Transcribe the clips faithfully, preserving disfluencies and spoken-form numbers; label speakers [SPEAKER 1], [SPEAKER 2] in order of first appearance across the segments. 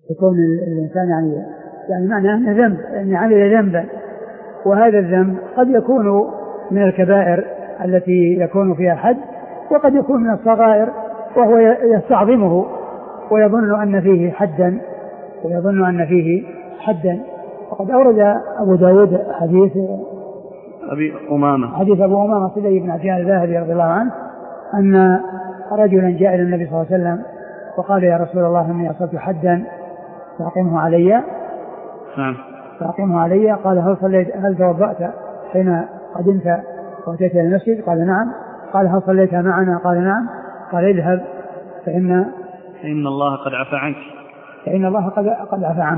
[SPEAKER 1] يكون الإنسان يعني يعني معناه أنه ذنب، أن عمل ذنبا، وهذا الذنب قد يكون من الكبائر التي يكون فيها حد، وقد يكون من الصغائر وهو يستعظمه ويظن أن فيه حدا ويظن أن فيه حدا. وقد أورد أبو داود حديث
[SPEAKER 2] أبي أمامة
[SPEAKER 1] حديث أبو أمامة صدي بن عبد الباهلي رضي الله عنه أن رجلا جاء إلى النبي صلى الله عليه وسلم وقال يا رسول الله إني أصبت حدا فأقمه علي.
[SPEAKER 2] نعم.
[SPEAKER 1] فأقمه علي. قال هل صليت هل توضأت حين قدمت وأتيت إلى المسجد؟ قال نعم. قال هل صليت معنا؟ قال نعم. قال اذهب فإن
[SPEAKER 2] فإن الله قد عفى عنك
[SPEAKER 1] فإن الله قد قد عفى عنك.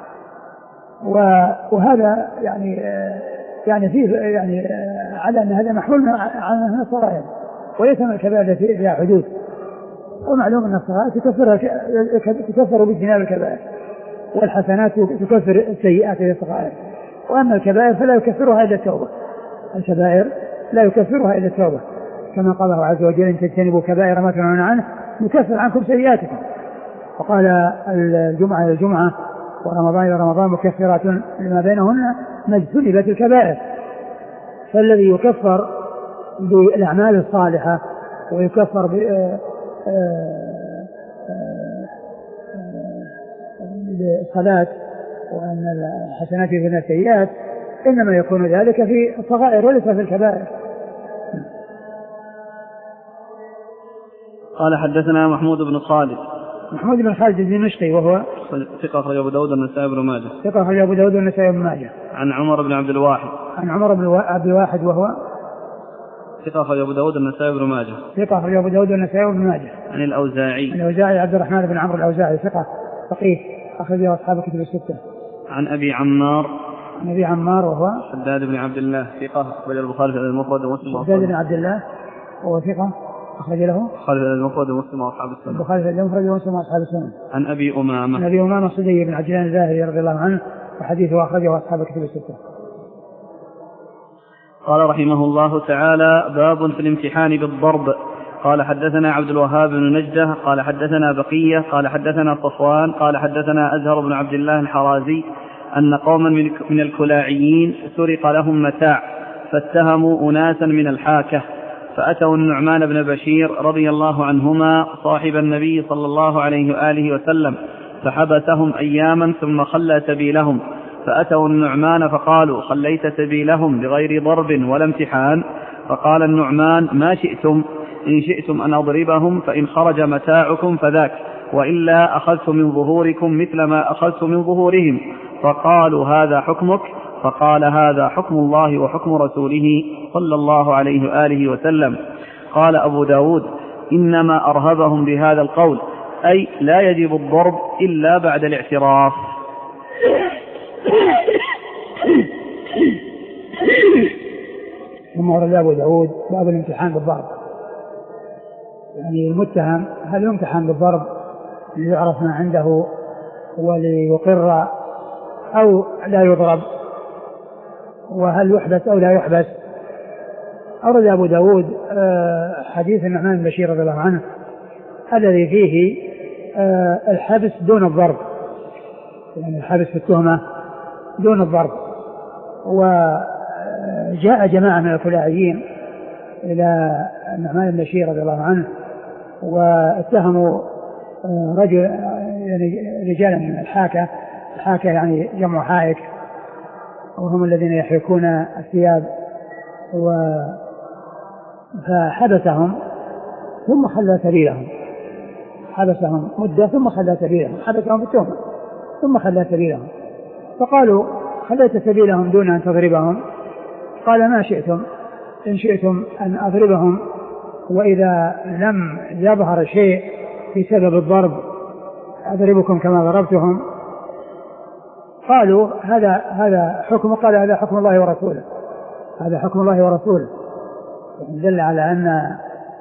[SPEAKER 1] وهذا يعني يعني فيه يعني على أن هذا محمول على الصغائر وليس من الكبائر التي فيها حدود، ومعلوم أن الصغائر تكفر باجتناب الكبائر والحسنات تكفر السيئات للصغائر، وأما الكبائر فلا يكفرها إلا التوبة. الكبائر لا يكفرها إلا التوبة، كما قال الله عز وجل إن تجتنبوا كبائر ما تنهون عنه نكفر عنكم سيئاتكم. وقال الجمعة إلى الجمعة ورمضان إلى رمضان مكفرات لما بينهن ما اجتنبت الكبائر. فالذي يكفر بالأعمال الصالحة ويكفر بالصلاة وأن الحسنات في السيئات إنما يكون ذلك في الصغائر وليس في الكبائر.
[SPEAKER 2] قال حدثنا محمود بن خالد
[SPEAKER 1] محمود بن خالد الدمشقي وهو
[SPEAKER 2] ثقة أخرج أبو داود والنسائي بن ماجه
[SPEAKER 1] ثقة أخرج أبو داود والنسائي بن ماجه
[SPEAKER 2] عن عمر بن عبد الواحد
[SPEAKER 1] عن عمر بن عبد الواحد وهو
[SPEAKER 2] ثقة أخرج أبو داود والنسائي بن ماجه
[SPEAKER 1] ثقة أخرج أبو داود والنسائي بن ماجه
[SPEAKER 2] عن الأوزاعي
[SPEAKER 1] الأوزاعي عبد الرحمن بن عمرو الأوزاعي ثقة فقيه أخرجه أصحاب الكتب الستة.
[SPEAKER 2] عن أبي عمار
[SPEAKER 1] عن أبي عمار وهو
[SPEAKER 2] شداد بن عبد الله ثقة أخرج البخاري في المفرد ومسلم
[SPEAKER 1] شداد بن عبد الله وهو ثقة أخرج له
[SPEAKER 2] البخاري في المفرد ومسلم وأصحاب السنة
[SPEAKER 1] البخاري في المفرد ومسلم وأصحاب السنة.
[SPEAKER 2] عن أبي أمامة
[SPEAKER 1] عن أبي أمامة صدي بن عبد الله الباهلي رضي الله عنه وحديثه أخرجه أصحاب الكتب الستة.
[SPEAKER 2] قال رحمه الله تعالى باب في الامتحان بالضرب. قال حدثنا عبد الوهاب بن نجدة قال حدثنا بقية قال حدثنا صفوان قال حدثنا أزهر بن عبد الله الحرازي أن قوما من الكلاعيين سرق لهم متاع فاتهموا أناسا من الحاكة فأتوا النعمان بن بشير رضي الله عنهما صاحب النبي صلى الله عليه وآله وسلم فحبسهم أياما ثم خلى سبيلهم. فأتوا النعمان فقالوا خليت سبيلهم بغير ضرب ولا امتحان؟ فقال النعمان ما شئتم، إن شئتم أن أضربهم فإن خرج متاعكم فذاك، وإلا أخذت من ظهوركم مثل ما أخذت من ظهورهم. فقالوا هذا حكمك؟ فقال هذا حكم الله وحكم رسوله صلى الله عليه وآله وسلم. قال أبو داود إنما أرهبهم بهذا القول، أي لا يجب الضرب إلا بعد الاعتراف.
[SPEAKER 1] ثم ورد أبو داود باب الامتحان بالضرب، يعني المتهم هل يمتحن بالضرب ليعرف ما عنده وليقر أو لا يضرب، وهل يحبس أو لا يحبس. أورد أبو داود حديث النعمان بن بشير رضي الله عنه الذي فيه الحبس دون الضرب، يعني الحبس في التهمة دون الضرب. وجاء جماعة من الكلاعيين إلى النعمان بن بشير رضي الله عنه واتهموا رجل يعني رجالا من الحاكة. الحاكة يعني جمع حائك، وهم الذين يحركون الثياب. فحبسهم ثم خلى سبيلهم، حبسهم مدة ثم خلى سبيلهم، حبسهم بالتهمة ثم خلى سبيلهم. فقالوا خليت سبيلهم دون أن تضربهم؟ قال ما شئتم، إن شئتم أن أضربهم وإذا لم يظهر شيء في سبب الضرب أضربكم كما ضربتهم. قالوا هذا هذا حكم، قال هذا حكم الله ورسوله، هذا حكم الله ورسوله، دل على أن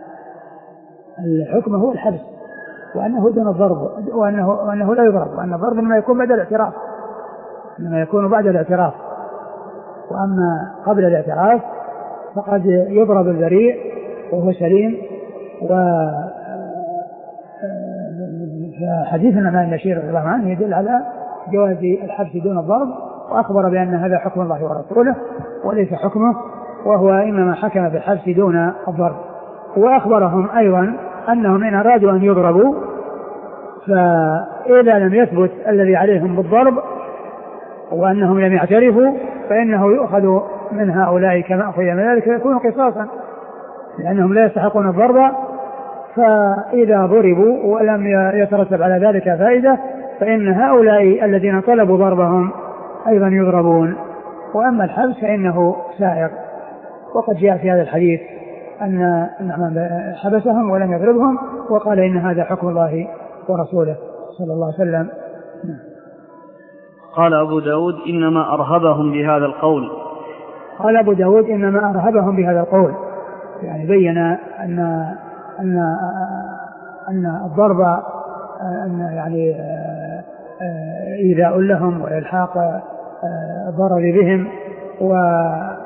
[SPEAKER 1] الحكم هو الحبس وأنه دون الضرب، وأنه, وأنه لا يضرب، وأن الضرب إنما يكون بعد الاعتراف، إنما يكون بعد الاعتراف، وأما قبل الاعتراف فقد يضرب البريء وهو سليم و فحديث النعمان بن بشير رضي الله عنه يدل على جواز الحبس دون الضرب، وأخبر بأن هذا حكم الله ورسوله وليس حكمه، وهو إنما حكم بالحبس دون الضرب. وأخبرهم أيضا أنهم إن أرادوا أن يضربوا فإذا لم يثبت الذي عليهم بالضرب وأنهم لم يعترفوا فإنه يؤخذ من هؤلاء كما أخذ من ذلك يكون قصاصا، لأنهم لا يستحقون الضرب. فإذا ضربوا ولم يترتب على ذلك فائدة فإن هؤلاء الذين طلبوا ضربهم أيضا يضربون. وأما الحبس فإنه سائر، وقد جاء في هذا الحديث أن النعمان حبسهم ولم يضربهم، وقال إن هذا حكم الله ورسوله صلى الله عليه وسلم.
[SPEAKER 2] قال أبو داود إنما أرهبهم بهذا القول.
[SPEAKER 1] قال أبو داود إنما أرهبهم بهذا القول، يعني بين أن أن أن الضرب أن يعني إيذاء لهم وإلحاق الضرر بهم، وإنما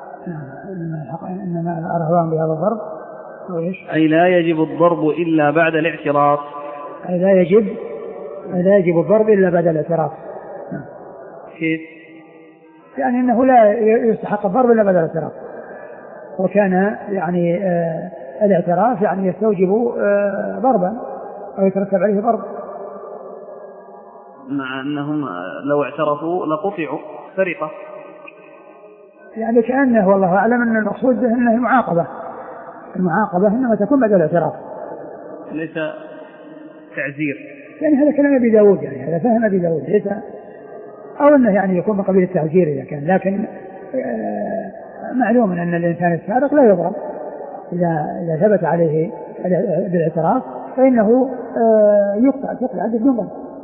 [SPEAKER 1] أرهبهم بهذا الضرب.
[SPEAKER 2] أي لا يجب الضرب إلا بعد الاعتراف.
[SPEAKER 1] أي لا يجب أي لا يجب الضرب إلا بعد الاعتراف.
[SPEAKER 2] كيف؟
[SPEAKER 1] يعني أنه لا يستحق الضرب إلا بعد الاعتراف، وكان يعني آه الاعتراف يعني يستوجب آه ضربا أو يترتب عليه ضرب،
[SPEAKER 2] مع أنهم لو اعترفوا لقطعوا سرقة.
[SPEAKER 1] يعني كأنه والله أعلم أن المقصود به أنه معاقبة، المعاقبة إنما تكون بعد الاعتراف
[SPEAKER 2] ليس تعزير.
[SPEAKER 1] يعني هذا كلام أبي داود، يعني هذا فهم أبي داود، ليس أو أنه يعني يكون من قبيل التعزير إذا كان، لكن آه معلوم أن الإنسان السارق لا يضرب إذا إذا ثبت عليه بالاعتراف فإنه آه يقطع تقطع عدد من ضرب.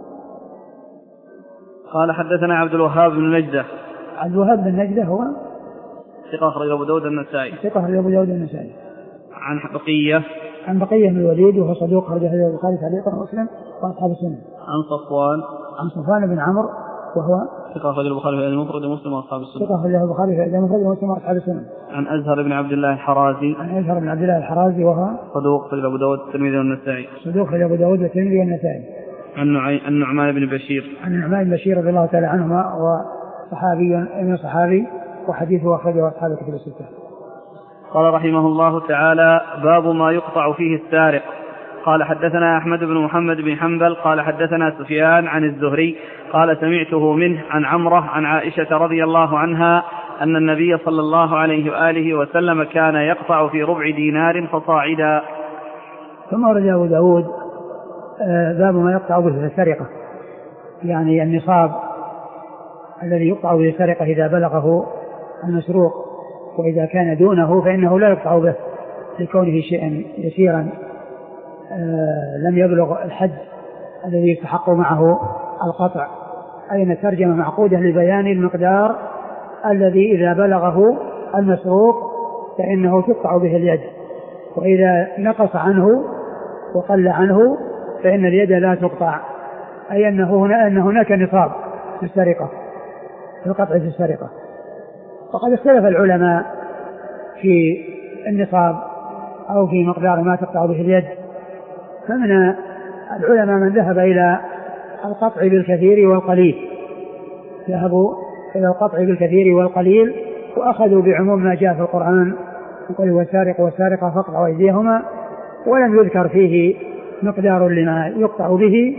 [SPEAKER 2] قال حدثنا عبد الوهاب بن نجدة.
[SPEAKER 1] عبد الوهاب بن نجدة هو
[SPEAKER 2] ثقة أخرج أبو داود النسائي.
[SPEAKER 1] ثقة أخرج أبو داود النسائي.
[SPEAKER 2] عن بقية
[SPEAKER 1] عن بقية بن الوليد وهو صدوق أخرج حديث البخاري تعليقا ومسلم وأصحاب السنن.
[SPEAKER 2] عن صفوان
[SPEAKER 1] عن صفوان بن عمرو وهو
[SPEAKER 2] ثقة أخرج البخاري في المفرد ومسلم وأصحاب السنن.
[SPEAKER 1] ثقة أخرج البخاري في المفرد ومسلم وأصحاب السنن.
[SPEAKER 2] عن أزهر بن عبد الله الحرازي.
[SPEAKER 1] عن أزهر بن عبد الله الحرازي وهو
[SPEAKER 2] صدوق أخرج أبو داود الترمذي والنسائي.
[SPEAKER 1] صدوق أخرج أبو داود الترمذي والنسائي.
[SPEAKER 2] عن النعمان بن بشير.
[SPEAKER 1] عن النعمان بن بشير رضي الله تعالى عنهما وصحابي من صحابي وحديثه أخرجه أصحاب الكتب الستة.
[SPEAKER 2] قال رحمه الله تعالى: باب ما يقطع فيه السارق. قال حدثنا أحمد بن محمد بن حنبل قال حدثنا سفيان عن الزهري قال سمعته منه عن عمرة عن عائشة رضي الله عنها أن النبي صلى الله عليه وآله وسلم كان يقطع في ربع دينار فصاعدا.
[SPEAKER 1] ثم ورد أبو داود باب ما يقطع به السرقة، يعني النصاب الذي يقطع به السرقة إذا بلغه المسروق، وإذا كان دونه فإنه لا يقطع به لكونه شيئا يسيرا آه لم يبلغ الحد الذي يستحق معه القطع. أي أن الترجمة معقودة لبيان المقدار الذي إذا بلغه المسروق فإنه تقطع به اليد، وإذا نقص عنه وقل عنه فإن اليد لا تقطع. أي أنه هنا أن هناك نصاب في السرقة، في القطع في السرقة. وقد اختلف العلماء في النصاب أو في مقدار ما تقطع به اليد، فمن العلماء من ذهب إلى القطع بالكثير والقليل، ذهبوا إلى القطع بالكثير والقليل وأخذوا بعموم ما جاء في القرآن يقول والسارق والسارقة فاقطعوا أيديهما، ولم يذكر فيه مقدار لما يقطع به.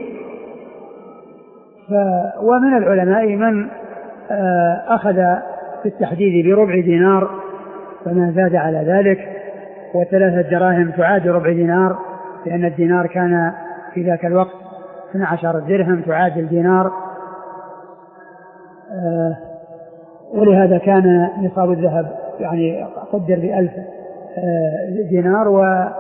[SPEAKER 1] ف ومن العلماء من أخذ في التحديد بربع دينار فما زاد على ذلك، وثلاثة دراهم تعادل ربع دينار، لأن الدينار كان في ذاك الوقت اثني عشر درهم تعادل دينار، ولهذا كان نصاب الذهب يعني قدر بألف دينار،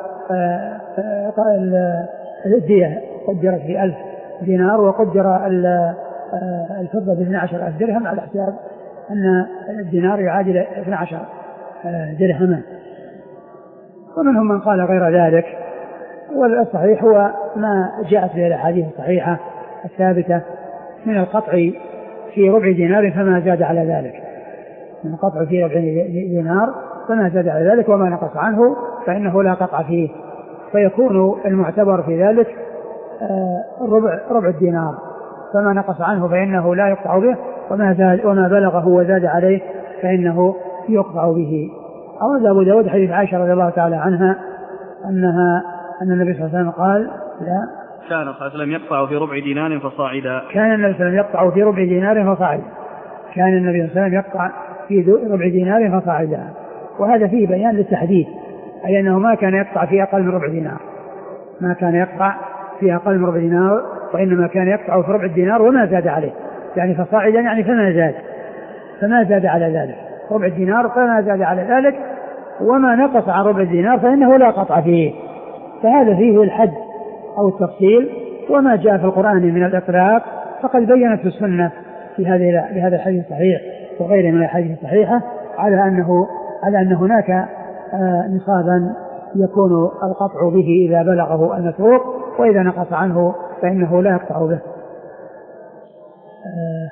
[SPEAKER 1] والدية قدرت بألف دينار، وقدر الفضة باثني عشر ألف درهم على حساب أن الدينار يعادل اثني عشر درهما. ومنهم من قال غير ذلك، والصحيح هو ما جاءت به الأحاديث الصحيحة الثابتة من القطع في ربع دينار فما زاد على ذلك، من القطع في ربع دينار فما زاد على ذلك، وما نقص عنه فإنه لا قطع فيه. فيكون المعتبر في ذلك ربع ربع الدينار، فما نقص عنه فإنه لا يقطع به، وما زاد وما بلغه وزاد عليه فإنه يقطع به. أورد أبو داود حديث عائشة رضي الله تعالى عنها أنها أن النبي صلى الله عليه وسلم قال لا
[SPEAKER 2] كان النبي صلى الله عليه وسلم يقطع في ربع دينار فصاعدا.
[SPEAKER 1] كان النبي صلى الله عليه وسلم يقطع في ربع دينار فصاعدا. كان النبي صلى الله عليه وسلم يقطع في ربع دينار فصاعدا. وهذا فيه بيان للتحديد، أي أنه ما كان يقطع في أقل من ربع دينار، ما كان يقطع في أقل من ربع دينار، وإنما كان يقطع في ربع الدينار وما زاد عليه، يعني فصاعدا يعني فما زاد فما زاد على ذلك، ربع الدينار فما زاد على ذلك، وما نقص عن ربع الدينار فإنه لا قطع فيه. فهذا فيه الحد أو التفصيل. وما جاء في القرآن من الإطلاق فقد بينت السنة في هذه بهذا الحديث الصحيح وغيره من الحديث الصحيحة على أنه على أن هناك آه نصابا يكون القطع به إذا بلغه المسروق، وإذا نقص عنه فإنه لا يقطع به. آه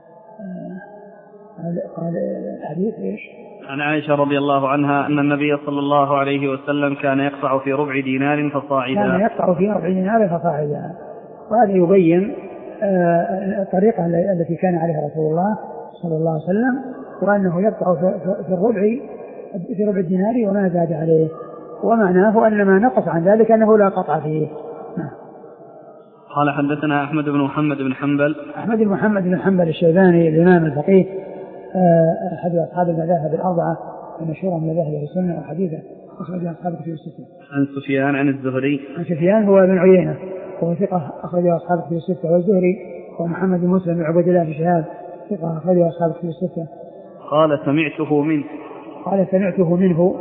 [SPEAKER 1] آه قال الحديث إيش؟
[SPEAKER 2] عن عائشة رضي الله عنها أن النبي صلى الله عليه وسلم كان يقطع في ربع دينار فصاعدا.
[SPEAKER 1] كان يقطع في ربع دينار فصاعدا. وهذا يبين آه الطريقة التي كان عليها رسول الله صلى الله عليه وسلم، وأنه يقطع في الربع في ربع الدينار وما زاد عليه، ومعناه أن ما نقص عن ذلك أنه لا قطع فيه.
[SPEAKER 2] قال حدثنا أحمد بن محمد بن حنبل.
[SPEAKER 1] أحمد بن محمد بن حنبل الشيباني الإمام الفقيه أحد أصحاب المذاهب الأربعة المشهورة من مذاهب السنة والحديثة، أخرج أصحاب كتب الستة.
[SPEAKER 2] عن سفيان عن الزهري.
[SPEAKER 1] عن سفيان هو ابن عيينة وهو ثقة أخرج أصحاب كتب الستة. والزهري ومحمد بن مسلم بن عبد الله بن شهاب ثقة أخرج أصحاب كتب الستة.
[SPEAKER 2] قال سمعته منه.
[SPEAKER 1] قال سمعته منه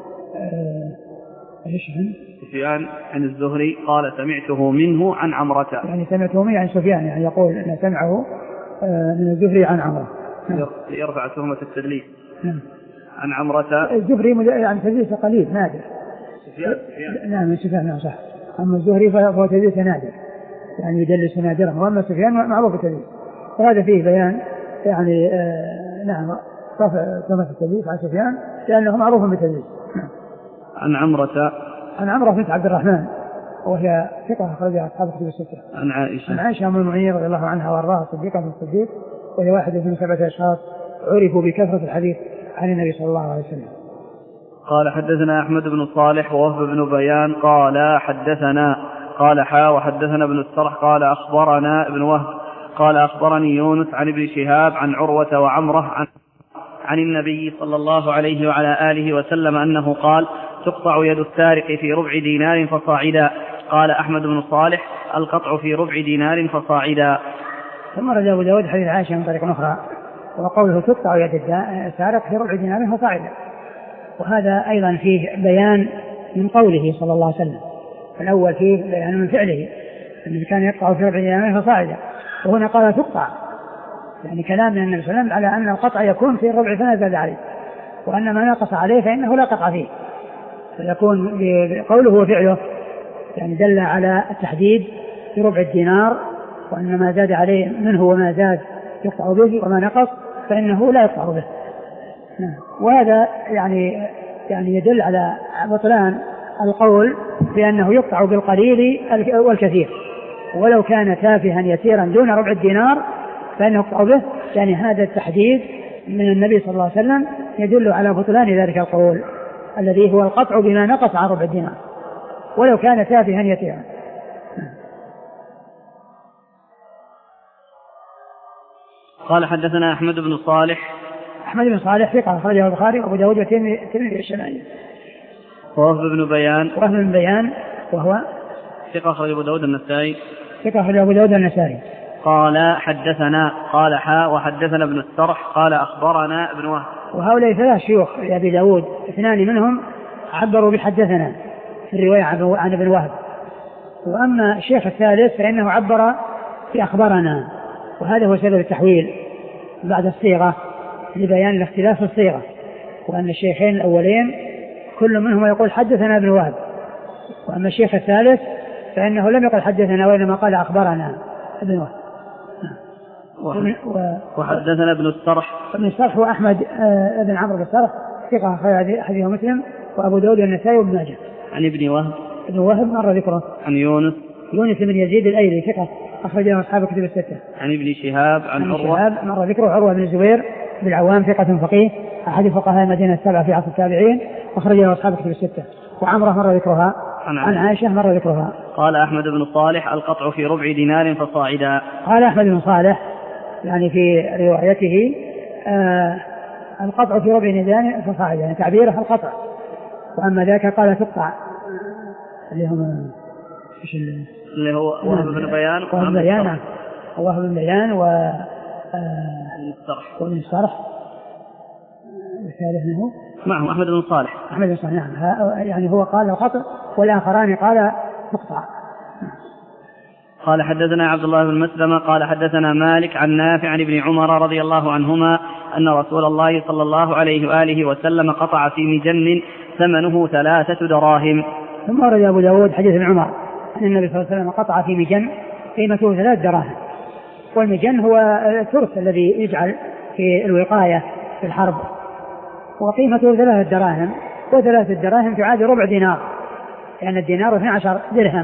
[SPEAKER 1] ايش آه
[SPEAKER 2] سفيان عن الزهري قال سمعته منه عن عمرة.
[SPEAKER 1] يعني سمعته منه عن سفيان، يعني يقول أن سمعه آه من الزهري عن عمرة.
[SPEAKER 2] يرفع تهمة التدليس.
[SPEAKER 1] نعم.
[SPEAKER 2] عن عمرة.
[SPEAKER 1] الزهري يعني تدليس قليل نادر.
[SPEAKER 2] سفيان سفيان.
[SPEAKER 1] نعم سفيان نعم صح. أما الزهري فهو تدليس نادر، يعني يدلس نادرا، وأما سفيان معروف التدليس. وهذا فيه بيان يعني آه نعم رفع تهمة التدليس عن سفيان لأنه معروف بالتدليس.
[SPEAKER 2] عن عمرة.
[SPEAKER 1] عن عمرة بنت عبد الرحمن وهي ثقة أخرجها أصحاب كتب الستة.
[SPEAKER 2] عن عائشة.
[SPEAKER 1] عن عائشة أم المؤمنين رضي الله عنها وأرضاها صديقة من الصديق، وهي واحدة من سبعة أشخاص عرفوا بكثرة الحديث عن النبي صلى الله عليه وسلم.
[SPEAKER 2] قال حدثنا أحمد بن صالح ووهب بن بيان قال حدثنا قال حا وحدثنا ابن السرح قال أخبرنا ابن وهب قال أخبرني يونس عن ابن شهاب عن عروة وعمرة عن, عن النبي صلى الله عليه وعلى آله وسلم أنه قال تقطع يد السارق في ربع دينار فصاعدا. قال أحمد بن صالح القطع في ربع دينار فصاعدا.
[SPEAKER 1] ثم رجع أبو داود حديث عائشة من طريق أخرى وقوله تقطع يد السارق في ربع دينار فصاعدا، وهذا أيضا فيه بيان من قوله صلى الله عليه وسلم. الأول فيه بيان من فعله أنه كان يقطع في ربع دينار فصاعدا، وهنا قال تقطع، يعني كلام من النبي صلى الله عليه وسلم على أن القطع يكون في الربع فما زاد عليه، وأن ما نقص عليه فإنه لا قطع فيه، فيكون قوله وفعله يعني دل على التحديد في ربع الدينار، وأن ما زاد عليه منه وما زاد يقطع به، وما نقص فإنه لا يقطع به. وهذا يعني يعني يدل على بطلان القول بأنه يقطع بالقليل والكثير، ولو كان تافها يسيرا دون ربع الدينار فإنه يقطع به، يعني هذا التحديد من النبي صلى الله عليه وسلم يدل على بطلان ذلك القول الذي هو القطع بما نقص عن ربع الدينار ولو كان تافها يسيرا.
[SPEAKER 2] قال حدثنا أحمد بن صالح.
[SPEAKER 1] أحمد بن صالح ثقة أخرجه البخاري وأبو داود والترمذي الشمالي.
[SPEAKER 2] ووهب بن بيان.
[SPEAKER 1] ووهب بن بيان وهو
[SPEAKER 2] ثقة أخرجه أبو داود النسائي.
[SPEAKER 1] ثقة أخرجه أبو داود النسائي.
[SPEAKER 2] قال حدثنا قال حا وحدثنا ابن السرح قال أخبرنا ابن وهب.
[SPEAKER 1] وهؤلاء ثلاث شيوخ لأبي داود، اثنان منهم عبروا بحدثنا في الرواية عن ابن وهب، وأما الشيخ الثالث فإنه عبر بأخبرنا، وهذا هو سبب التحويل بعد الصيغة لبيان الاختلاف في الصيغة، وأن الشيخين الأولين كل منهم يقول حدثنا ابن وهب، وأما الشيخ الثالث فإنه لم يقل حدثنا وإنما قال أخبرنا ابن وهب.
[SPEAKER 2] وحدثنا ابن السرح.
[SPEAKER 1] ابن السرح هو أحمد بن عمرو بن السرح ثقة أخرج حديث مسلم وأبو داود والنسائي وابن ماجه.
[SPEAKER 2] عن ابن وهب.
[SPEAKER 1] ابن وهب مر ذكره.
[SPEAKER 2] عن يونس.
[SPEAKER 1] يونس بن يزيد الأيلي ثقة أخرجه أصحاب الكتب الستة.
[SPEAKER 2] عن ابن شهاب عن عروة
[SPEAKER 1] مر ذكره عروة بن الزبير بن العوام ثقة فقيه أحد فقهاء المدينة السبعة في عصر التابعين أخرجه أصحاب الكتب الستة. وعمرة مر ذكرها عن, عن عائشة مر ذكرها.
[SPEAKER 2] قال أحمد بن صالح القطع في ربع دينار فصاعدا.
[SPEAKER 1] قال أحمد بن صالح يعني في روايته آه القطع في ربع دينار فصاعدا يعني تعبيره القطع. وأما ذاك قال تقطع اللي هم
[SPEAKER 2] اللي هو وهب بن بيان
[SPEAKER 1] وهب بن بيان وهب بن بيان و وابن الصرح الثالث منه
[SPEAKER 2] معه أحمد بن صالح
[SPEAKER 1] أحمد بن صالح نعم يعني هو قال الخطأ والآخران قال تقطع.
[SPEAKER 2] قال حدثنا عبد الله بن مسلمة قال حدثنا مالك عن نافع عن ابن عمر رضي الله عنهما أن رسول الله صلى الله عليه وآله وسلم قطع في مجن ثمنه ثلاثة دراهم.
[SPEAKER 1] ثم ورد أبو داود حديث ابن عمر أن النبي صلى الله عليه وسلم قطع في مجن قيمته ثلاث دراهم. والمجن هو الترس الذي يجعل في الوقاية في الحرب وقيمته ثلاث دراهم وثلاث الدراهم تعادل ربع دينار لأن يعني الدينار اثني عشر درهم.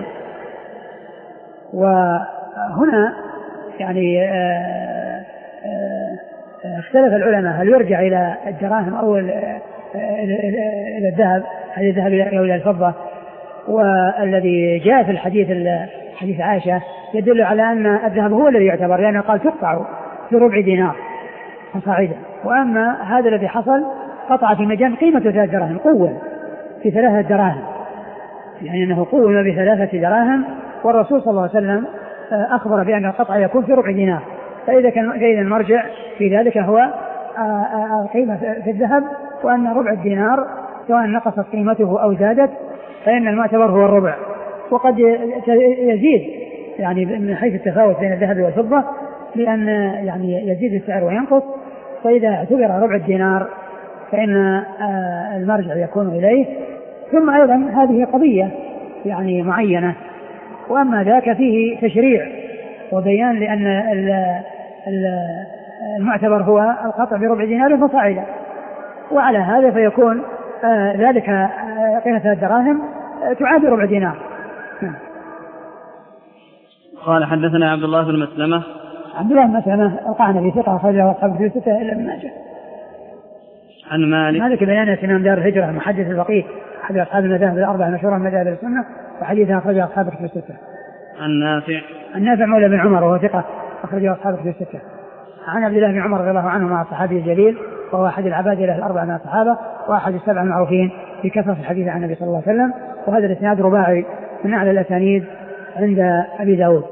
[SPEAKER 1] وهنا يعني آآ آآ اختلف العلماء هل يرجع إلى الدراهم أو إلى الذهب هل الذهب إلى الفضة. والذي جاء في الحديث حديث عائشة يدل على أن الذهب هو الذي يعتبر لأنه قال تقطع في ربع دينار فصاعدا. وأما هذا الذي حصل قطع في مجان قيمته ثلاث دراهم قوة في ثلاثة دراهم يعني أنه قوة بثلاثة دراهم. والرسول صلى الله عليه وسلم أخبر بأن القطع يكون في ربع دينار. فإذا كان إذا المرجع في ذلك هو القيمة في الذهب وأن ربع الدينار سواء نقصت قيمته أو زادت فإن المعتبر هو الربع. وقد يزيد يعني من حيث التفاوت بين الذهب والفضة لأن يعني يزيد السعر وينقص. فإذا اعتبر ربع الدينار فإن المرجع يكون إليه. ثم أيضا هذه قضية يعني معينة. وأما ذاك فيه تشريع وبيان لأن المعتبر هو القطع بربع دينار فصاعدا. وعلى هذا فيكون ذلك قيمة الدراهم تعادل ربع دينار.
[SPEAKER 2] قال حدثنا عبد الله بن مسلمة
[SPEAKER 1] عبد الله بن مسلمة القعنبي ثقة أخرجه أصحاب الكتب الستة إلا ابن ماجه.
[SPEAKER 2] عن مالك
[SPEAKER 1] مالك بن أنس إمام دار الهجرة محدث الفقيه أحد أصحاب المذاهب الأربعة المشهورة من مذاهب السنة وحديثه أخرجه أصحاب الكتب الستة.
[SPEAKER 2] عن نافع
[SPEAKER 1] النافع مولى بن عمر وهو ثقة أخرجه أصحاب الكتب الستة. عن عبد الله بن عمر رضي الله عنه مع الصحابي الجليل وهو أحد العبادلة الأربعة من الصحابة وأحد السبع المعروفين بكثرة الحديث عن النبي صلى الله عليه وسلم. وهذا الإسناد رباعي من أعلى الأسانيد عند أبي داود.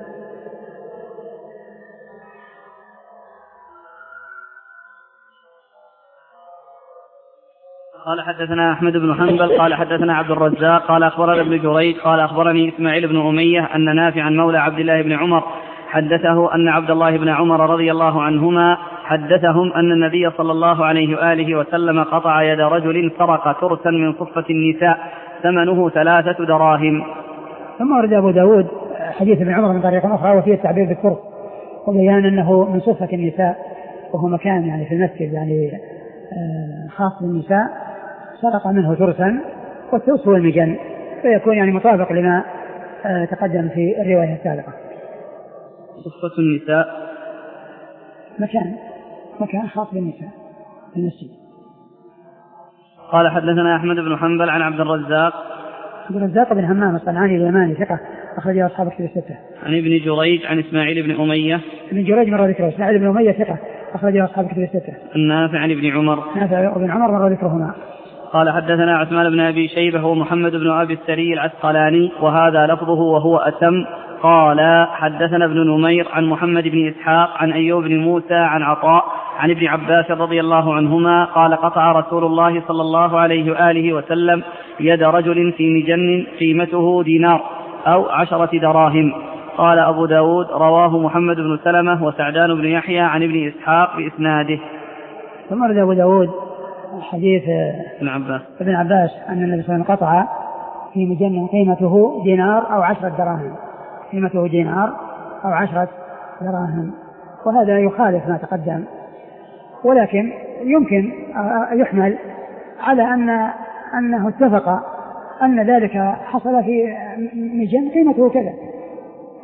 [SPEAKER 2] قال حدثنا أحمد بن حنبل قال حدثنا عبد الرزاق قال أخبرنا ابن جريج قال أخبرني إسماعيل بن أمية أن نافعا مولى عبد الله بن عمر حدثه أن عبد الله بن عمر رضي الله عنهما حدثهم أن النبي صلى الله عليه وآله وسلم قطع يد رجل سرق ترسا من صفة النساء ثمنه ثلاثة دراهم.
[SPEAKER 1] ثم ورد أبو داود حديث ابن عمر من طريقة أخرى وفيه التعبير بالترس وبيان أنه من صفة النساء وهو مكان يعني في المسجد يعني خاص بالنساء سرق منه ترسا والترس هو المجن فيكون يعني مطابق لما تقدم في الرواية السابقة.
[SPEAKER 2] صفة النساء
[SPEAKER 1] مكان مكان خاص بالنساء في المسجد.
[SPEAKER 2] قال حدثنا أحمد بن حنبل عن عبد الرزاق
[SPEAKER 1] عبد الرزاق بن همام الصنعاني اليماني ثقة أخرجه أصحاب الكتب الستة.
[SPEAKER 2] عن ابن جريج عن إسماعيل بن أمية
[SPEAKER 1] ابن جريج مر ذكره إسماعيل بن أمية ثقة أخرجه أصحاب الكتب الستة.
[SPEAKER 2] النافع عن ابن عمر
[SPEAKER 1] نافع بن عمر مر ذكرهما.
[SPEAKER 2] قال حدثنا عثمان بن أبي شيبة ومحمد بن أبي السري العسقلاني وهذا لفظه وهو أتم. قال حدثنا ابن نمير عن محمد بن إسحاق عن أيوب بن موسى عن عطاء عن ابن عباس رضي الله عنهما قال قطع رسول الله صلى الله عليه وآله وسلم يد رجل في مجن قيمته دينار أو عشرة دراهم. قال أبو داود رواه محمد بن سلمة وسعدان بن يحيى عن ابن إسحاق بإسناده.
[SPEAKER 1] ثم رد أبو داود حديث
[SPEAKER 2] ابن عباس
[SPEAKER 1] ابن عباس أن النبي صلى الله عليه وسلم قطع في مجن قيمته دينار أو عشرة دراهم قيمته دينار أو عشرة دراهم. وهذا يخالف ما تقدم ولكن يمكن يحمل على أن أنه اتفق أن ذلك حصل في مجن قيمته كذا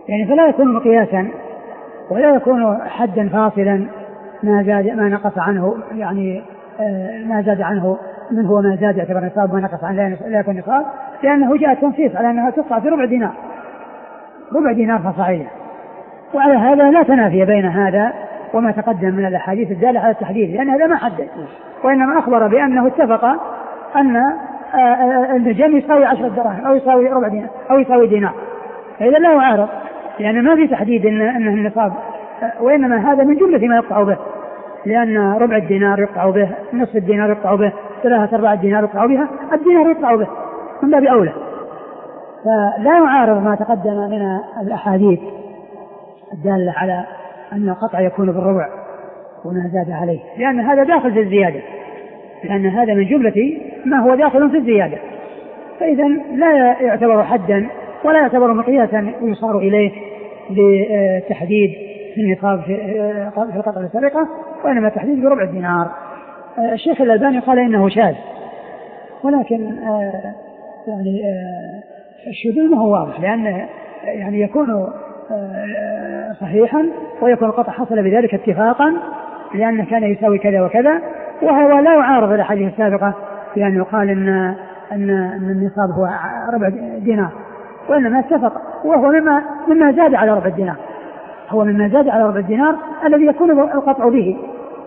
[SPEAKER 1] يعني فلا يكون مقياسا ولا يكون حدا فاصلا ما زاد ما نقص عنه، يعني ما زاد عنه منه وما زاد يعتبر نصاب وما نقص عنه لا يكون نصاب، لأنه جاء تنصيص على أنها تقطع في ربع دينار ربع دينار فصاعدا. وعلى هذا لا تنافي بين هذا وما تقدم من الأحاديث الدالة على التحديد، لأن هذا ما حدد، وإنما أخبر بأنه اتفق أن الجم يساوي عشرة دراهم أو يساوي ربع دينار أو يساوي دينار، فإذا لا يعارض، لأن ما في تحديد إن أنه النصاب، وإنما هذا من جملة ما يقطع به، لأن ربع الدينار يقطع به، نصف الدينار يقطع به، ثلاثة أرباع الدينار يقطع بها، الدينار يقطع به من باب أولى. فلا يعارض ما تقدم من الأحاديث الدالة على أن القطع يكون بالربع وما زاد عليه، لأن هذا داخل في الزيادة، لأن هذا من جملة ما هو داخل في الزيادة، فإذا لا يعتبر حدا ولا يعتبر مقياسا يصار إليه لتحديد النصاب في القطع السابقة، وإنما تحديد بربع الدينار. الشيخ الألباني قال إنه شاذ، ولكن يعني الشذوذ ما هو واضح، لأن يعني يكون صحيحا ويكون القطع حصل بذلك اتفاقا، لأنه كان يساوي كذا وكذا، وهو لا يعارض الأحاديث السابقة بأن يقال إن أن النصاب هو ربع دينار، وإنما اتفق، وهو مما مما زاد على ربع الدينار، هو مما زاد على ربع الدينار الذي يكون القطع به.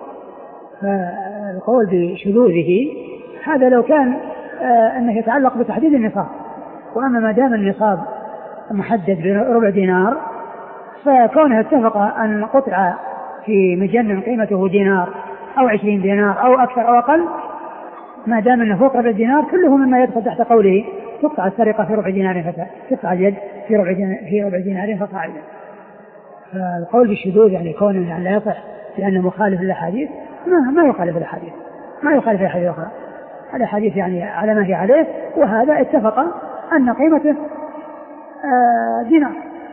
[SPEAKER 1] فالقول بشذوذه هذا لو كان أنه يتعلق بتحديد النصاب، وأما ما دام النصاب محدد بربع دينار، فكونه اتفق أن قطع في مجنن قيمته دينار أو عشرين دينار أو أكثر أو أقل، ما دام أنه فوق ربع دينار كله مما يدخل تحت قوله تقطع السرقة في ربع دينار فصاعدا، تقطع اليد في ربع دينار في ربع دينار فصاعدا. فالقول بالشذوذ يعني كونه يعني لا يصح لأنه مخالف للأحاديث، ما ما يخالف الأحاديث، ما يخالف الأحاديث الأخرى، الأحاديث يعني على ما هي عليه، وهذا اتفق أن قيمته دينار.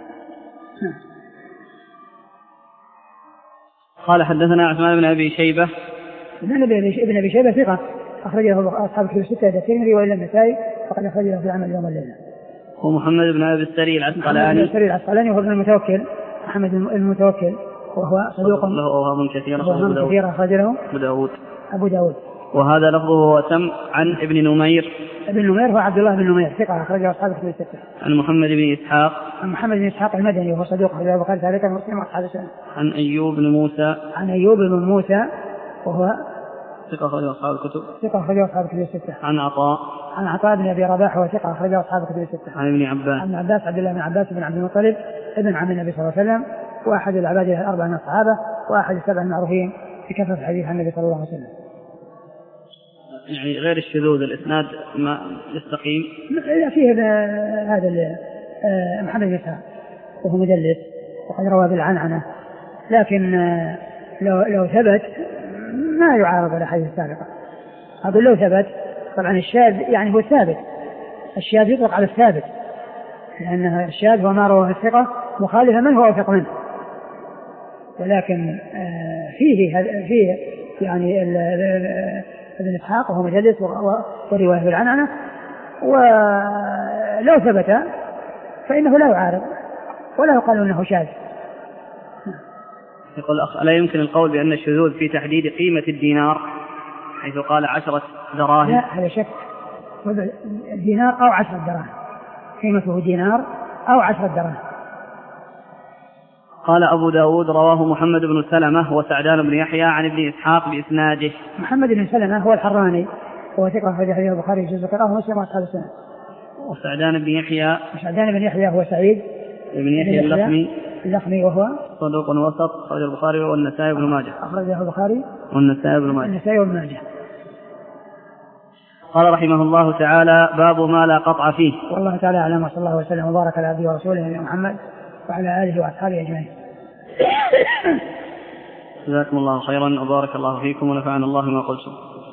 [SPEAKER 2] قال حدثنا عثمان بن أبي شيبة.
[SPEAKER 1] ابن أبي شيبة ثقة أخرجه أصحاب الكتب الستة إلا الترمذي وإلا النسائي، وقد أخرجه في عمل اليوم والليلة.
[SPEAKER 2] ومحمد بن أبي السري العسقلاني.
[SPEAKER 1] محمد بن السري العسقلاني وهو ابن المتوكل، محمد المتوكل، وهو صدوق
[SPEAKER 2] له أوهام كثيرة
[SPEAKER 1] أخرجه
[SPEAKER 2] أبو داود.
[SPEAKER 1] أبو داود.
[SPEAKER 2] وهذا لفظه وتم عن ابن نمير.
[SPEAKER 1] ابن نمير هو عبد الله بن نمير ثقة أخرجه أصحاب الكتب الستة.
[SPEAKER 2] عن محمد بن إسحاق.
[SPEAKER 1] عن محمد بن إسحاق المدني وهو صدوق أخرجه البخاري تعليقا ومسلم وأصحاب السنة.
[SPEAKER 2] عن أيوب بن موسى.
[SPEAKER 1] عن أيوب بن موسى وهو
[SPEAKER 2] ثقة أخرجه أصحاب الكتب.
[SPEAKER 1] ثقة أخرجه أصحاب الكتب الستة.
[SPEAKER 2] عن عطاء.
[SPEAKER 1] عن عطاء بن أبي رباح وهو ثقة أخرجه أصحاب الكتب الستة.
[SPEAKER 2] عن ابن عباس.
[SPEAKER 1] عن عباس عبد الله بن عباس بن عبد المطلب ابن عم النبي صلى الله عليه وسلم، وأحد العباد الأربعة من الصحابة، وأحد السبع المعروفين بكثرة حديث عن النبي صلى الله عليه وسلم.
[SPEAKER 2] يعني غير الشذوذ الإسناد ما يستقيم.
[SPEAKER 1] فيه هذا محمد بن إسحاق وهو مدلس وقد روى بالعنعنة، لكن لو لو ثبت ما يعارض الأحاديث السابقة. أقول لو ثبت، طبعا الشاذ يعني هو الثابت، الشاذ يطلق على الثابت، لأن الشاذ هو ما رواه الثقة مخالفا من هو أوثق منه، ولكن فيه فيه يعني ابن إسحاق وهو مدلس ورواية بالعنعنة، ولو ثبت فإنه لا يعارض ولا يقال أنه شاذ.
[SPEAKER 2] يقول الأخ لا يمكن القول بأن الشذوذ في تحديد قيمة الدينار حيث قال عشرة دراهم.
[SPEAKER 1] لا، هذا شك، الدينار أو عشرة دراهم، قيمته دينار أو عشرة دراهم.
[SPEAKER 2] قال أبو داود رواه محمد بن سلمة وسعدان بن يحيى عن ابن إسحاق بإسناده.
[SPEAKER 1] محمد بن سلمة هو الحراني وهو ثقة أخرج حديث البخاري جزء قرأه ومسلم وأصحاب السنة.
[SPEAKER 2] وسعدان بن يحيى.
[SPEAKER 1] وسعدان بن يحيى هو سعيد
[SPEAKER 2] بن يحيى اللخمي.
[SPEAKER 1] اللخمي وهو
[SPEAKER 2] صدوق وسط أخرج البخاري والنسائي بن ماجه.
[SPEAKER 1] أخرجه البخاري
[SPEAKER 2] والنسائي بن ماجه.
[SPEAKER 1] والنسائي بن ماجه.
[SPEAKER 2] قال رحمه الله تعالى: باب ما لا قطع فيه.
[SPEAKER 1] والله تعالى أعلم، وصلى الله وسلم وبارك على عبده ورسوله نبينا محمد وعلى آله وأصحابه أجمعين.
[SPEAKER 2] جزاكم الله خيرا وبارك الله فيكم ونفعنا الله ما قلتم.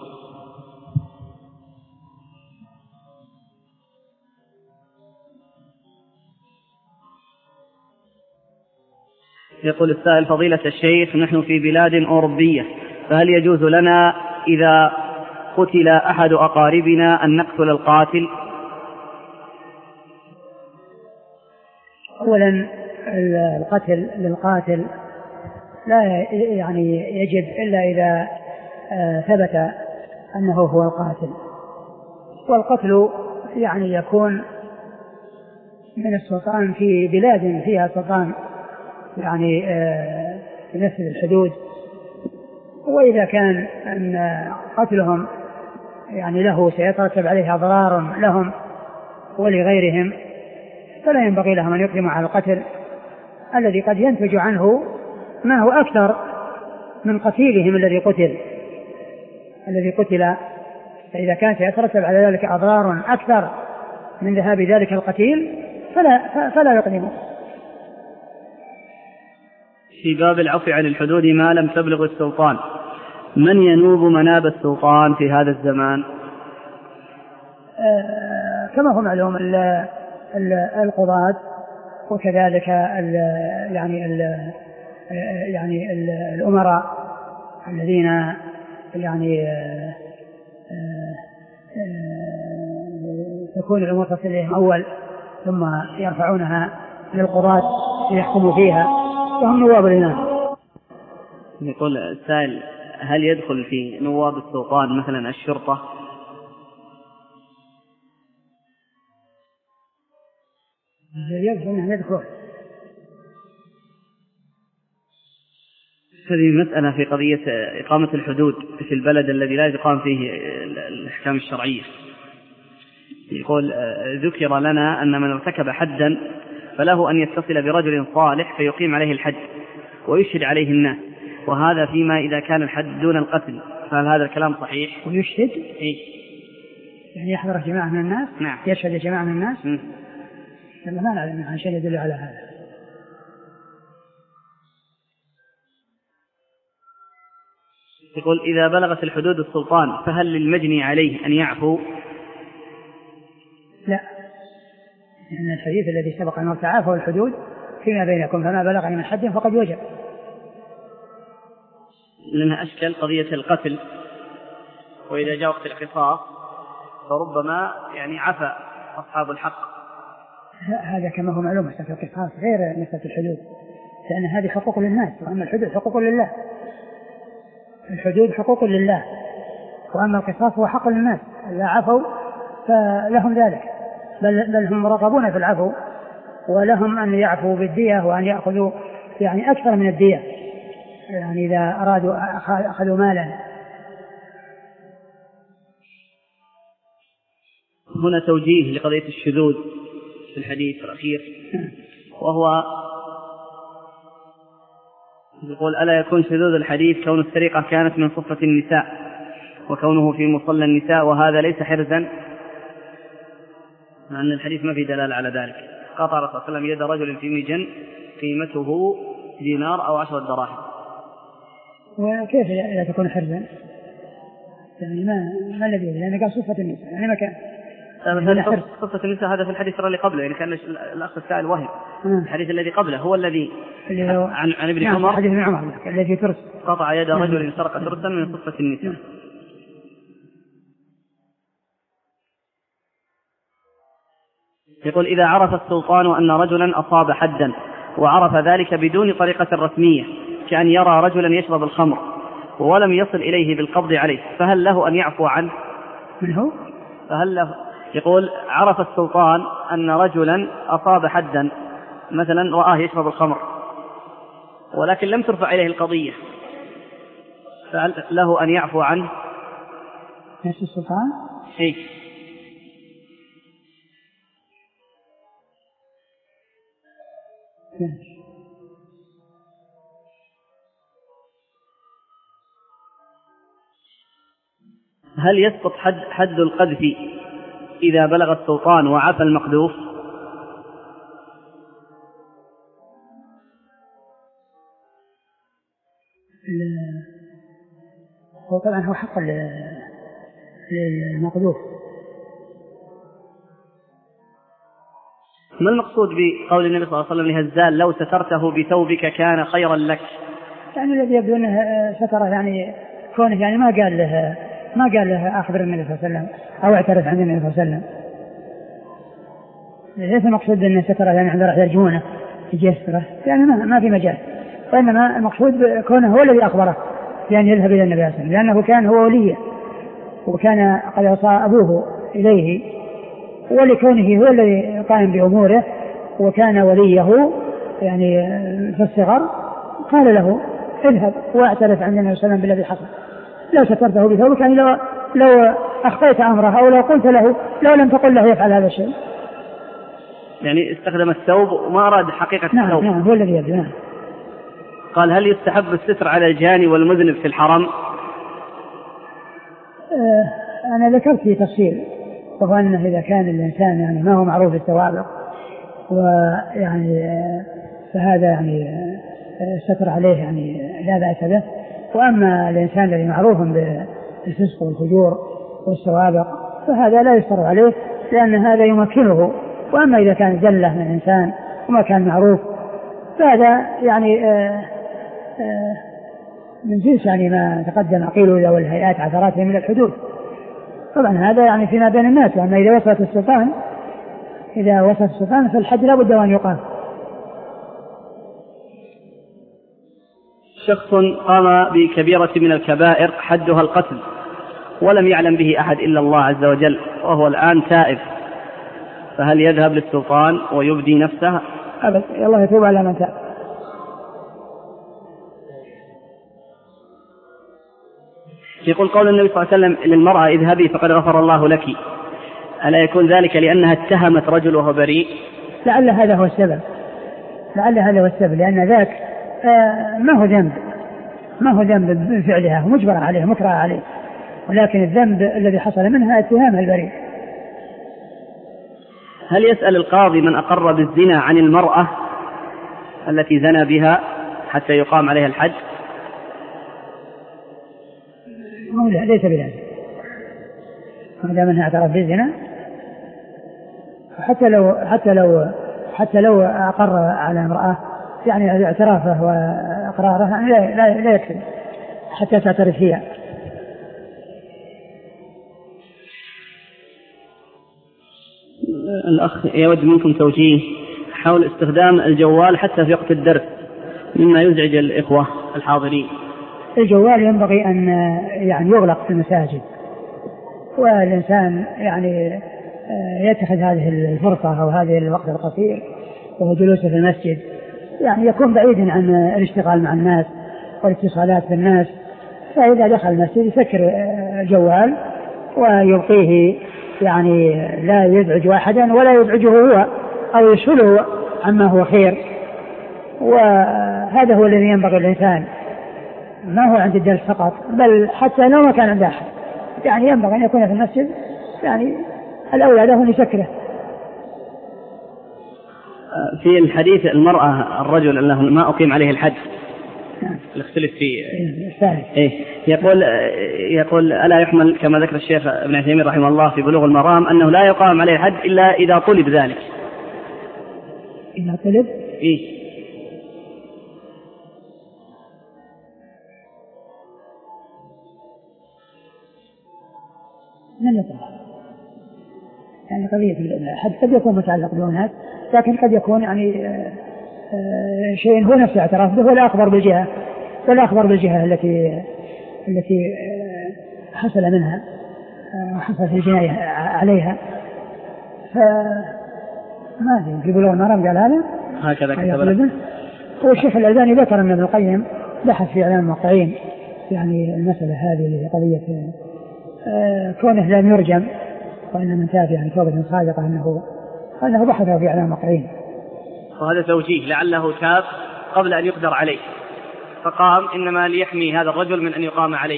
[SPEAKER 2] يقول السائل: فضيلة الشيخ، نحن في بلاد أوروبية، فهل يجوز لنا إذا قتل أحد أقاربنا أن نقتل القاتل؟
[SPEAKER 1] أولا القتل للقاتل لا يعني يجب إلا إذا ثبت أنه هو القاتل، والقتل يعني يكون من السلطان في بلاد فيها سلطان يعني ينفذ الحدود، وإذا كان أن قتلهم يعني له سيترتب عليه أضرار لهم ولغيرهم فلا ينبغي لهم أن يقدموا على القتل الذي قد ينتج عنه ما هو أكثر من قتيلهم الذي قتل الذي قتل فإذا كان سيترتب على ذلك أضرار أكثر من ذهاب ذلك القتيل فلا, فلا يقدموا.
[SPEAKER 2] في باب العفو عن الحدود ما لم تبلغ السلطان، من ينوب مناب السلطان في هذا الزمان؟
[SPEAKER 1] آه كما هو معلوم القضاة وكذلك ال يعني ال يعني ال الأمراء الذين يعني آه آه آه تكون الأمور تصل إليهم أول ثم يرفعونها للقضاة ليحكموا فيها وهم نواب الإمام.
[SPEAKER 2] يقول السائل هل يدخل في نواب السلطان مثلا الشرطة؟
[SPEAKER 1] يجب أن يدخل.
[SPEAKER 2] هذه مسألة في قضية إقامة الحدود في البلد الذي لا يقام فيه الأحكام الشرعية. يقول ذكر لنا أن من ارتكب حدا فله أن يتصل برجل صالح فيقيم عليه الحد ويشهد عليه الناس، وهذا فيما إذا كان الحد دون القتل، فهل هذا الكلام صحيح؟
[SPEAKER 1] ويشهد
[SPEAKER 2] إيه؟
[SPEAKER 1] يعني يحضر جماعة من الناس؟
[SPEAKER 2] نعم.
[SPEAKER 1] يشهد جماعة من الناس؟ م. ما نعلم عن شيء يدل على هذا.
[SPEAKER 2] يقول إذا بلغت الحدود السلطان فهل للمجني عليه أن يعفو؟
[SPEAKER 1] لا، لأن الحديث الذي سبق أنه تعافوا الحدود فيما بينكم فما بلغ من حد فقد وجب.
[SPEAKER 2] لأنها أشكل قضية القتل، وإذا جاء وقت القصاص فربما يعني عفى أصحاب الحق.
[SPEAKER 1] هذا كما هو معلوم مسألة القصاص غير مسألة الحدود، لأن هذه حقوق للناس، وأما الحدود حقوق لله. الحدود حقوق لله، وأما القصاص هو حق للناس، إذا عفوا فلهم ذلك، بل, بل هم مرغبون في العفو، ولهم أن يعفوا بالدية وأن يأخذوا يعني أكثر من الدية، يعني إذا أرادوا أخذوا مالا.
[SPEAKER 2] هنا توجيه لقضية الشذوذ في الحديث الأخير، وهو يقول ألا يكون شذوذ الحديث كون السرقة كانت من صفة النساء وكونه في مصلى النساء، وهذا ليس حرزا، لأن الحديث ما في دلالة على ذلك. قطع الرسول صلى الله عليه وسلم يد رجل في مجن قيمته دينار أو عشرة دراهم.
[SPEAKER 1] وكيف لا تكون حرزا؟ يعني ما ما الذي لأن قال صفة النساء يعني ما كان
[SPEAKER 2] صفة النساء هذا في الحديث اللي قبله، يعني كان الأخ السائل وهم. الحديث الذي قبله هو الذي عن, عن ابن عمر،
[SPEAKER 1] حديث ابن عمر الذي ترس
[SPEAKER 2] قطع يد رجل سرق ترسا من صفة النساء. يقول إذا عرف السلطان أن رجلا أصاب حدا وعرف ذلك بدون طريقة رسمية، كأن يرى رجلا يشرب الخمر ولم يصل إليه بالقبض عليه، فهل له أن يعفو عنه؟
[SPEAKER 1] من هو؟
[SPEAKER 2] فهل له؟ يقول عرف السلطان أن رجلا أصاب حدا، مثلا رآه يشرب الخمر ولكن لم ترفع إليه القضية، فهل له أن يعفو عنه؟
[SPEAKER 1] نفس السلطان؟
[SPEAKER 2] إيه؟ هل يسقط حد, حد القذف إذا بلغ السلطان وعفى المقذوف؟
[SPEAKER 1] هو طبعا هو حق للمقذوف.
[SPEAKER 2] ما المقصود بقول النبي صلى الله عليه وسلم لهزال لو سترته بثوبك كان خيرا لك؟
[SPEAKER 1] يعني الذي يبدو أنه ستره يعني كونه يعني ما قال له ما قال له أخبر النبي صلى الله عليه وسلم أو اعترف عند النبي صلى الله عليه وسلم. ليس المقصود أن ستره يعني عند راح يرجونه يجسره يعني ما, ما في مجال، وإنما المقصود كونه هو الذي أخبره بأن يذهب إلى النبي صلى الله عليه وسلم، لأنه كان هو وليه وكان قد أوصى أبوه إليه، ولكونه هو الذي قائم بأموره وكان وليه يعني في الصغر، قال له اذهب واعترف عند النبي صلى الله عليه وسلم بالذي حصل، لو سترته بثوبك يعني لو, لو أخطيت أمره أو لو قلت له لو لم تقل له يفعل هذا الشيء.
[SPEAKER 2] يعني استخدم الثوب وما أراد حقيقة
[SPEAKER 1] نعم
[SPEAKER 2] الثوب.
[SPEAKER 1] نعم هو الذي يبدو. نعم.
[SPEAKER 2] قال هل يستحب الستر على الجاني والمذنب في الحرم؟
[SPEAKER 1] آه أنا ذكرت في تفصيل، وهو أنه إذا كان الإنسان يعني ما هو معروف السوابق ويعني آه فهذا يعني آه الستر عليه يعني لا بأس به، وأما الإنسان الذي معروف بالفسق والفجور والسوابق فهذا لا يستر عليه لأن هذا يمكنه، وأما إذا كان زلة من الإنسان وما كان معروف فهذا يعني آه آه من جنس يعني ما تقدم قيل إذا والهيئات عثراتهم من الحدود، طبعا هذا يعني فيما بين الناس، وأما إذا وصلت السلطان إذا وصلت السلطان فالحد لا بد أن يقام.
[SPEAKER 2] شخص قام بكبيرة من الكبائر حدها القتل ولم يعلم به أحد إلا الله عز وجل وهو الآن تائب، فهل يذهب للسلطان ويبدي نفسه؟
[SPEAKER 1] أبدا، الله يتوب على من تاب.
[SPEAKER 2] يقول قول النبي صلى الله عليه وسلم للمرأة اذهبي فقد غفر الله لك، ألا يكون ذلك لأنها اتهمت رجل وهو بريء؟
[SPEAKER 1] لعل هذا هو السبب، لعل هذا هو السبب، لأن ذاك آه ما هو ذنب، ما هو ذنب بفعلها، مجبرة عليه مكره عليه، ولكن الذنب الذي حصل منها اتهامها البريء.
[SPEAKER 2] هل يسأل القاضي من أقر بالزنا عن المرأة التي زنى بها حتى يقام عليها الحد؟
[SPEAKER 1] لا ليس بلازم، ما دام انها اعترف بالزنا، حتى لو حتى لو حتى لو أقر على امرأة يعني اعترافه وإقراره لا, لا, لا يكفي حتى تعترف فيها.
[SPEAKER 2] الأخ يود منكم توجيه حول استخدام الجوال حتى في وقت الدرس مما يزعج الإخوة الحاضرين.
[SPEAKER 1] الجوال ينبغي أن يعني يغلق في المساجد، والإنسان يعني يتخذ هذه الفرصة أو هذه الوقت القصير وهو جلوسه في المسجد يعني يكون بعيدا عن الاشتغال مع الناس والاتصالات بالناس، فإذا دخل المسجد يسكر الجوال ويبقيه يعني لا يزعج أحدا ولا يزعجه هو أو يشغله عما هو خير، وهذا هو الذي ينبغي الإنسان، ما هو عند الدرس فقط بل حتى لو ما كان عنده أحد يعني ينبغي أن يكون في المسجد، يعني الأولى له أن يسكره.
[SPEAKER 2] في الحديث المرأة الرجل أنه ما أقيم عليه الحد الاختلف فيه إيه يقول يقول ألا يحمل كما ذكر الشيخ ابن عثيمين رحمه الله في بلوغ المرام أنه لا يقام عليه الحد إلا إذا طلب ذلك.
[SPEAKER 1] إذا طلب
[SPEAKER 2] إيه
[SPEAKER 1] من يطلع يعني قضية الحد قد يكون متعلق بالناس، لكن قد يكون يعني آآ آآ شيء هو نفسه اعتراف به ولا أخبر بالجهة ولا أخبر بالجهة التي التي حصل منها حصل في الجناية عليها، فما أدري في بلوغ المرام قال هذا
[SPEAKER 2] هكذا كتب.
[SPEAKER 1] والشيخ الألباني ذكر أن ابن القيم بحث في إعلام الموقعين يعني المسألة هذه قضية كونه لم يرجم وإن من تاب يعني توبة صادقة أنه أنه بحث في إعلام الموقعين.
[SPEAKER 2] وهذا توجيه لعله تاب قبل أن يقدر عليه فقام إنما ليحمي هذا الرجل من أن يقام عليه.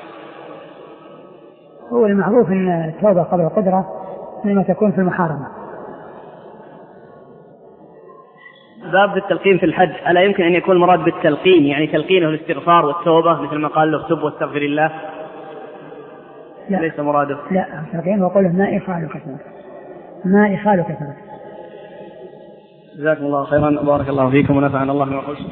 [SPEAKER 1] هو المعروف أن التوبة قبل القدرة مما تكون في المحارمة.
[SPEAKER 2] باب التلقين في الحد، ألا يمكن أن يكون مراد بالتلقين يعني تلقينه الاستغفار والتوبة مثل ما قال له تب واستغفر الله؟
[SPEAKER 1] لا.
[SPEAKER 2] ليس مراده.
[SPEAKER 1] لا التلقين وقوله ما إخالك سبب ما إخالك سبب.
[SPEAKER 2] جزاكم الله خيرا وبارك الله فيكم ونفعنا الله بما قلتم.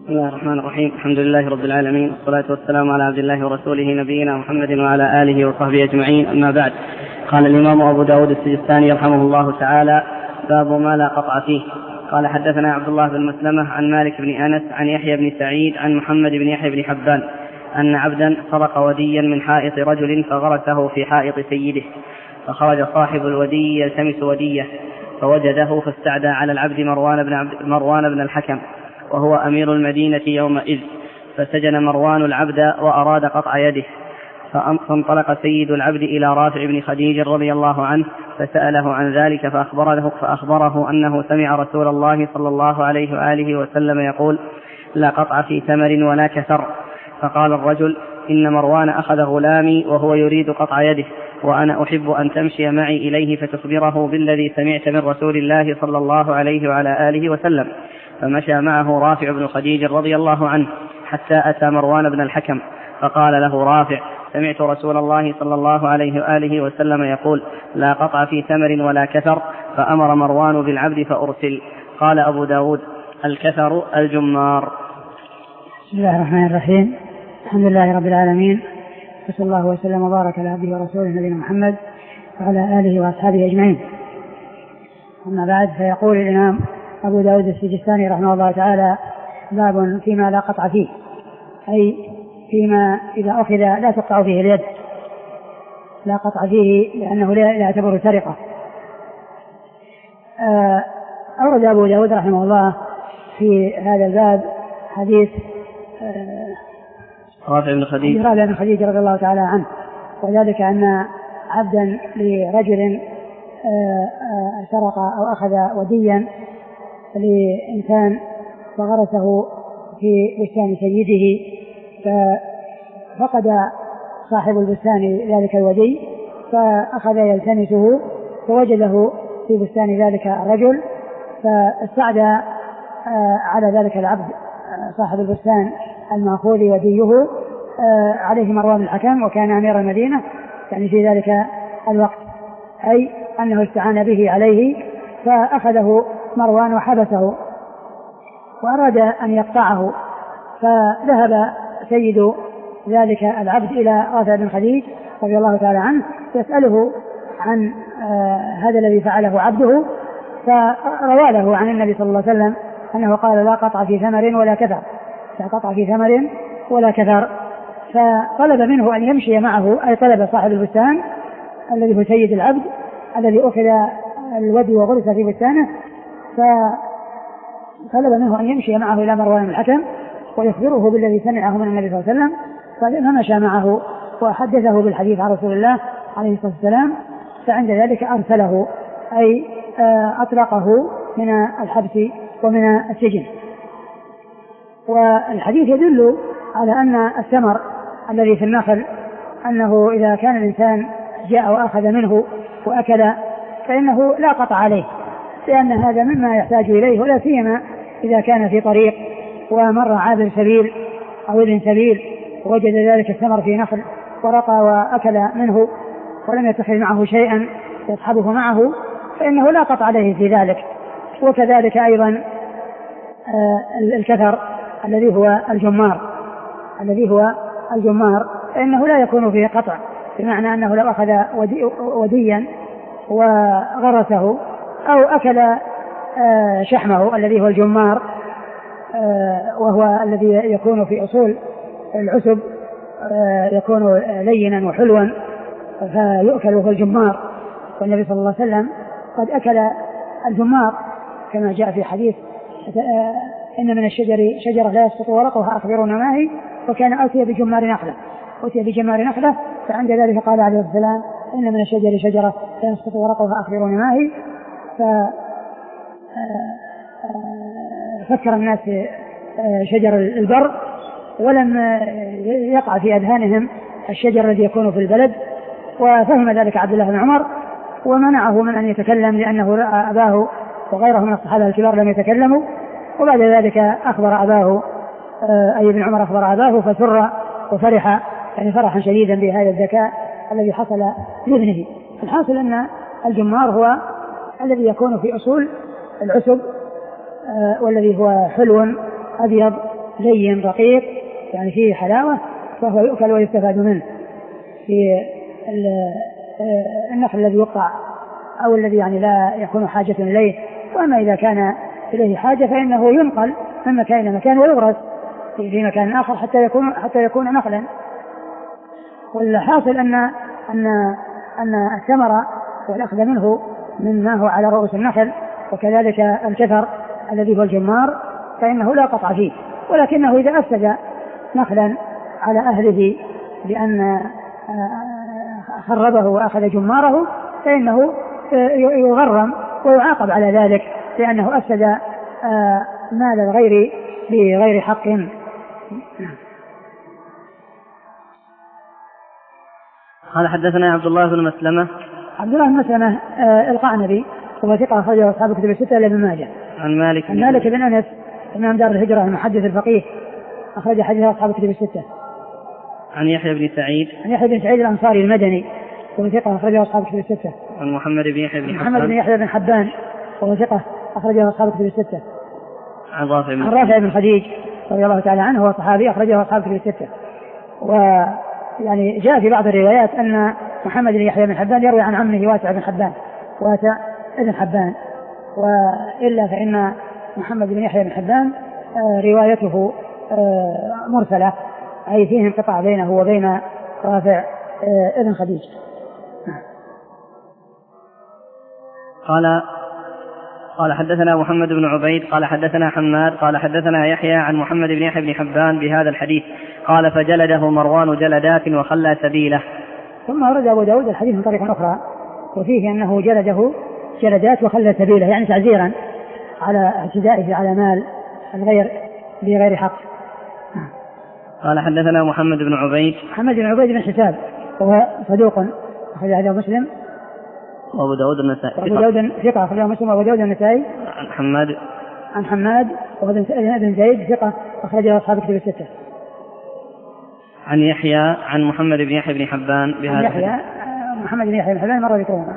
[SPEAKER 2] بسم الله الرحمن الرحيم. الحمد لله رب العالمين، والصلاة والسلام على عبد الله ورسوله نبينا محمد وعلى آله وصحبه أجمعين، أما بعد. قال الإمام أبو داود السجستاني رحمه الله تعالى: باب ما لا قطع فيه. قال حدثنا عبد الله بن مسلمة عن مالك بن أنس عن يحيى بن سعيد عن محمد بن يحيى بن حبان أن عبدا سرق وديا من حائط رجل فغرسه في حائط سيده، فخرج صاحب الودي يلتمس وديه فوجده فاستعدى على العبد مروان بن, عبد مروان بن الحكم وهو أمير المدينة يومئذ، فسجن مروان العبد وأراد قطع يده، فانطلق سيد العبد إلى رافع بن خديج رضي الله عنه فسأله عن ذلك فأخبره, فأخبره أنه سمع رسول الله صلى الله عليه وآله وسلم يقول: لا قطع في ثمر ولا كثر. فقال الرجل: إن مروان أخذ غلامي وهو يريد قطع يده، وأنا أحب أن تمشي معي إليه فتخبره بالذي سمعت من رسول الله صلى الله عليه وعلى آله وسلم. فمشى معه رافع بن خديج رضي الله عنه حتى أتى مروان بن الحكم، فقال له رافع: سمعت رسول الله صلى الله عليه وآله وسلم يقول: لا قطع في ثمر ولا كثر. فأمر مروان بالعبد فأرسل. قال أبو داود: الكثر الجمار.
[SPEAKER 1] بسم الله الرحمن الرحيم. الحمد لله رب العالمين، وصلى الله وسلم وبارك على عبده ورسوله نبينا محمد وعلى آله وأصحابه أجمعين. أما بعد، فيقول الإمام أبو داود السجستاني رحمه الله تعالى: باب فيما لا قطع فيه، أي فيما إذا أخذ لا تقطع فيه اليد، لا قطع فيه لأنه لا يعتبر سرقة. أورد أبو داود رحمه الله في هذا الباب حديث
[SPEAKER 2] رافع بن خديج
[SPEAKER 1] رافع بن خديج رضي الله تعالى عنه، وذلك أن عبدا لرجل سرق أو أخذ وديا لإنسان فغرسه في بستان سيده، ففقد صاحب البستان ذلك الودي فأخذ يلتمسه فوجده في بستان ذلك الرجل، فاستعدى على ذلك العبد صاحب البستان المأخوذ وديه عليه مروان الحكم، وكان أمير المدينة يعني في ذلك الوقت، أي أنه استعان به عليه، فأخذه مروان وحبسه وأراد أن يقطعه. فذهب سيد ذلك العبد إلى رافع بن خديج رضي الله تعالى عنه يسأله عن آه هذا الذي فعله عبده، فروى له عن النبي صلى الله عليه وسلم أنه قال: لا قطع في ثمر ولا كثر، لا قطع في ثمر ولا كثر. فطلب منه أن يمشي معه، أي طلب صاحب البستان الذي هو سيد العبد الذي أخذ الودي وغرس في بستانه، فطلب منه أن يمشي معه إلى مروان الحكم ويخبره بالذي سمعه من النبي صلى الله عليه وسلم. فمشى معه وحدثه بالحديث عن رسول الله عليه الصلاة والسلام، فعند ذلك أرسله، أي أطلقه من الحبس ومن السجن. والحديث يدل على أن الثمر الذي في النخل أنه إذا كان الإنسان جاء وأخذ منه وأكل فإنه لا قطع عليه، لأن هذا مما يحتاج إليه، ولا سيما إذا كان في طريق ومر عابر سبيل أو ابن سبيل وجد ذلك الثمر في نخل ورقى وأكل منه ولم يتخذ معه شيئا يصحبه معه، فإنه لا قطع عليه في ذلك. وكذلك أيضا الكثر الذي هو الجمار الذي هو الجمار فإنه لا يكون فيه قطع، بمعنى أنه لو أخذ ودي وديا وغرسه أو أكل شحمه الذي هو الجمار، وهو الذي يكون في أصول العسب، يكون لينا وحلوا فيؤكل وهو الجمار. والنبي صلى الله عليه وسلم قد أكل الجمار كما جاء في حديث: إن من الشجر شجرة لا يسقط ورقها أخبرونا ما هي، وكان أتي بجمار نخلة أتي بجمار نخلة فعند ذلك قال عليه السلام: إن من الشجر شجرة لا يسقط ورقها أخبرونا ما هي. ففكر الناس شجر البر ولم يقع في أذهانهم الشجر الذي يكون في البلد، وفهم ذلك عبد الله بن عمر ومنعه من أن يتكلم، لأنه رأى أباه وغيره من الصحابة الكبار لم يتكلموا. وبعد ذلك أخبر أباه أي ابن عمر أخبر أباه فسر وفرح يعني فرحا شديدا بهذا الذكاء الذي حصل لابنه. الحاصل أن الجمار هو الذي يكون في أصول العسب والذي هو حلو أبيض لين رقيق يعني فيه حلاوة فهو يؤكل ويستفاد منه في النخل الذي يقطع أو الذي يعني لا يكون حاجة إليه. وأما إذا كان إليه حاجة فإنه ينقل من مكان إلى مكان ويغرس في مكان آخر حتى يكون حتى يكون نخلا. والحاصل أن أن أن الثمر والأخذ منه مما هو على رؤوس النخل وكذلك الكثر الذي هو الجمار فإنه لا قطع فيه، ولكنه إذا أفسد نخلا على أهله بأن خربه وأخذ جماره فإنه يغرم ويعاقب على ذلك لأنه أفسد مال الغير بغير حق.
[SPEAKER 2] قال حدثنا عبد الله بن مسلمة.
[SPEAKER 1] عبد الله بن مسلمة القعنبي هو ثقة أخرجه أصحاب الكتب الستة إلا ابن ماجه.
[SPEAKER 2] عن مالك
[SPEAKER 1] عن مالك بن أنس إمام دار الهجرة المحدث الفقيه أخرج حديث أصحاب الكتب الستة.
[SPEAKER 2] عن يحيى بن سعيد.
[SPEAKER 1] عن يحيى بن سعيد الأنصاري المدني وهو ثقة أخرجه أصحاب الكتب الستة.
[SPEAKER 2] عن محمد بن يحيى بن
[SPEAKER 1] محمد بن يحيى بن حبان وهو ثقة أخرجه أصحاب الكتب الستة.
[SPEAKER 2] عن رافع بن
[SPEAKER 1] عن رافع بن خديج رضي الله تعالى عنه هو صحابي أخرجه أصحاب الكتب الستة. ويعني جاء في بعض الروايات أن محمد بن يحيى بن حبان يروي عن عمه واسع بن حبان واسع بن حبان، وإلا فإن محمد بن يحيى بن حبان روايته مرسلة أي فيه انقطاع بينه وبين رافع بن خديج.
[SPEAKER 2] قال قال حدثنا محمد بن عبيد قال حدثنا حماد قال حدثنا يحيى عن محمد بن يحيى بن حبان بهذا الحديث قال فجلده مروان جلدات وخلى سبيله.
[SPEAKER 1] ثم ورد أبو داود الحديث من طريق أخرى وفيه أنه جلده جلدات وخلى سبيله يعني تعزيرا على اعتدائه على مال الغير بغير حق.
[SPEAKER 2] قال حدثنا محمد بن عبيد.
[SPEAKER 1] محمد بن عبيد بن حساب وهو صدوق أخرج حديث مسلم
[SPEAKER 2] وأبو داود النسائي.
[SPEAKER 1] وأبو داود ثقة أخرج مسلم وأبو داود النسائي.
[SPEAKER 2] عن حماد.
[SPEAKER 1] عن حماد وابن زيد ثقة أخرجه أصحاب الكتب الستة.
[SPEAKER 2] عن يحيى عن محمد بن يحيى بن حبان بهذا.
[SPEAKER 1] يحيى محمد بن يحيى بن حبان مرة ذكرهما.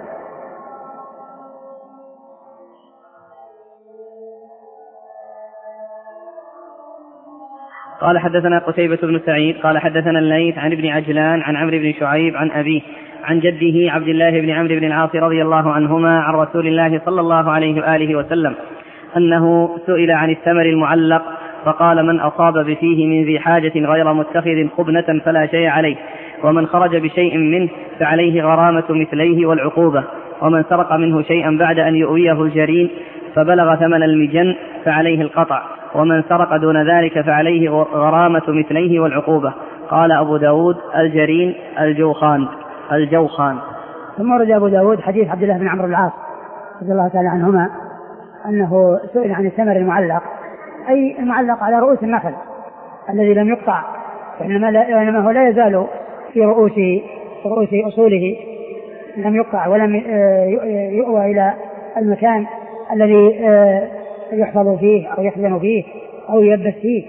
[SPEAKER 2] قال حدثنا قتيبة بن سعيد قال حدثنا الليث عن ابن عجلان عن عمرو بن شعيب عن أبيه عن جده عبد الله بن عمرو بن العاص رضي الله عنهما عن رسول الله صلى الله عليه وآله وسلم أنه سئل عن الثمر المعلق فقال من أصاب بفيه من ذي حاجة غير متخذ خبنة فلا شيء عليه، ومن خرج بشيء منه فعليه غرامة مثليه والعقوبة، ومن سرق منه شيئا بعد أن يؤويه الجرين فبلغ ثمن المجن فعليه القطع، ومن سرق دون ذلك فعليه غرامة مثليه والعقوبة. قال أبو داود الجرين الجوخان الجوخان.
[SPEAKER 1] ثم ورد أبو داود حديث عبد الله بن عمرو بن العاص رضي الله تعالى عنهما أنه سئل عن الثمر المعلق أي المعلق على رؤوس النخل الذي لم يقطع، وإنما هو لا يزال في رؤوسه رؤوس أصوله لم يقطع ولم يؤوى إلى المكان الذي يحفظ فيه أو يخزن فيه أو يلبس فيه.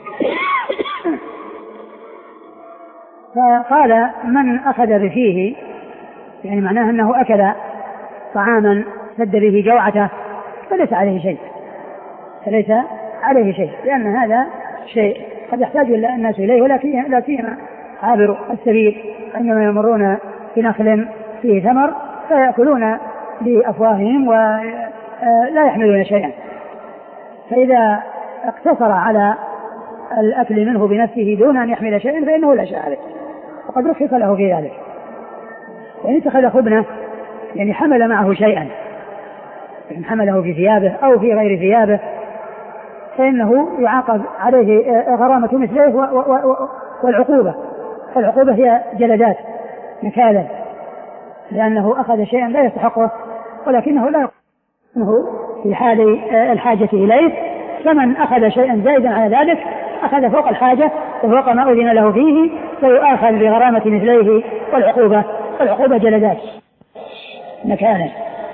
[SPEAKER 1] فقال من أخذ بفيه يعني معناه أنه أكل طعاما سد به جوعته فليس عليه شيء فليس عليه شيء لأن هذا شيء قد يحتاج الناس إليه، ولكن لا سيما عابر السبيل عندما يمرون في نخل فيه ثمر فيأكلون بأفواههم ولا يحملون شيئا، فإذا اقتصر على الأكل منه بنفسه دون أن يحمل شيئا فإنه لا شيء عليه، وقد رخص له في ذلك. وإن اتخذ خبنة يعني حمل معه شيئا يعني حمله في ثيابه أو في غير ثيابه فإنه يعاقب عليه غرامة مثله والعقوبة. العقوبة هي جلدات نكالا لأنه أخذ شيئا لا يستحقه ولكنه لا يقوم في حال الحاجة إليه، فمن أخذ شيئا زائدا على ذلك أخذ فوق الحاجة وفوق ما أذن له فيه فيؤاخذ بغرامة مثليه والعقوبة والعقوبة جلدات نكالا.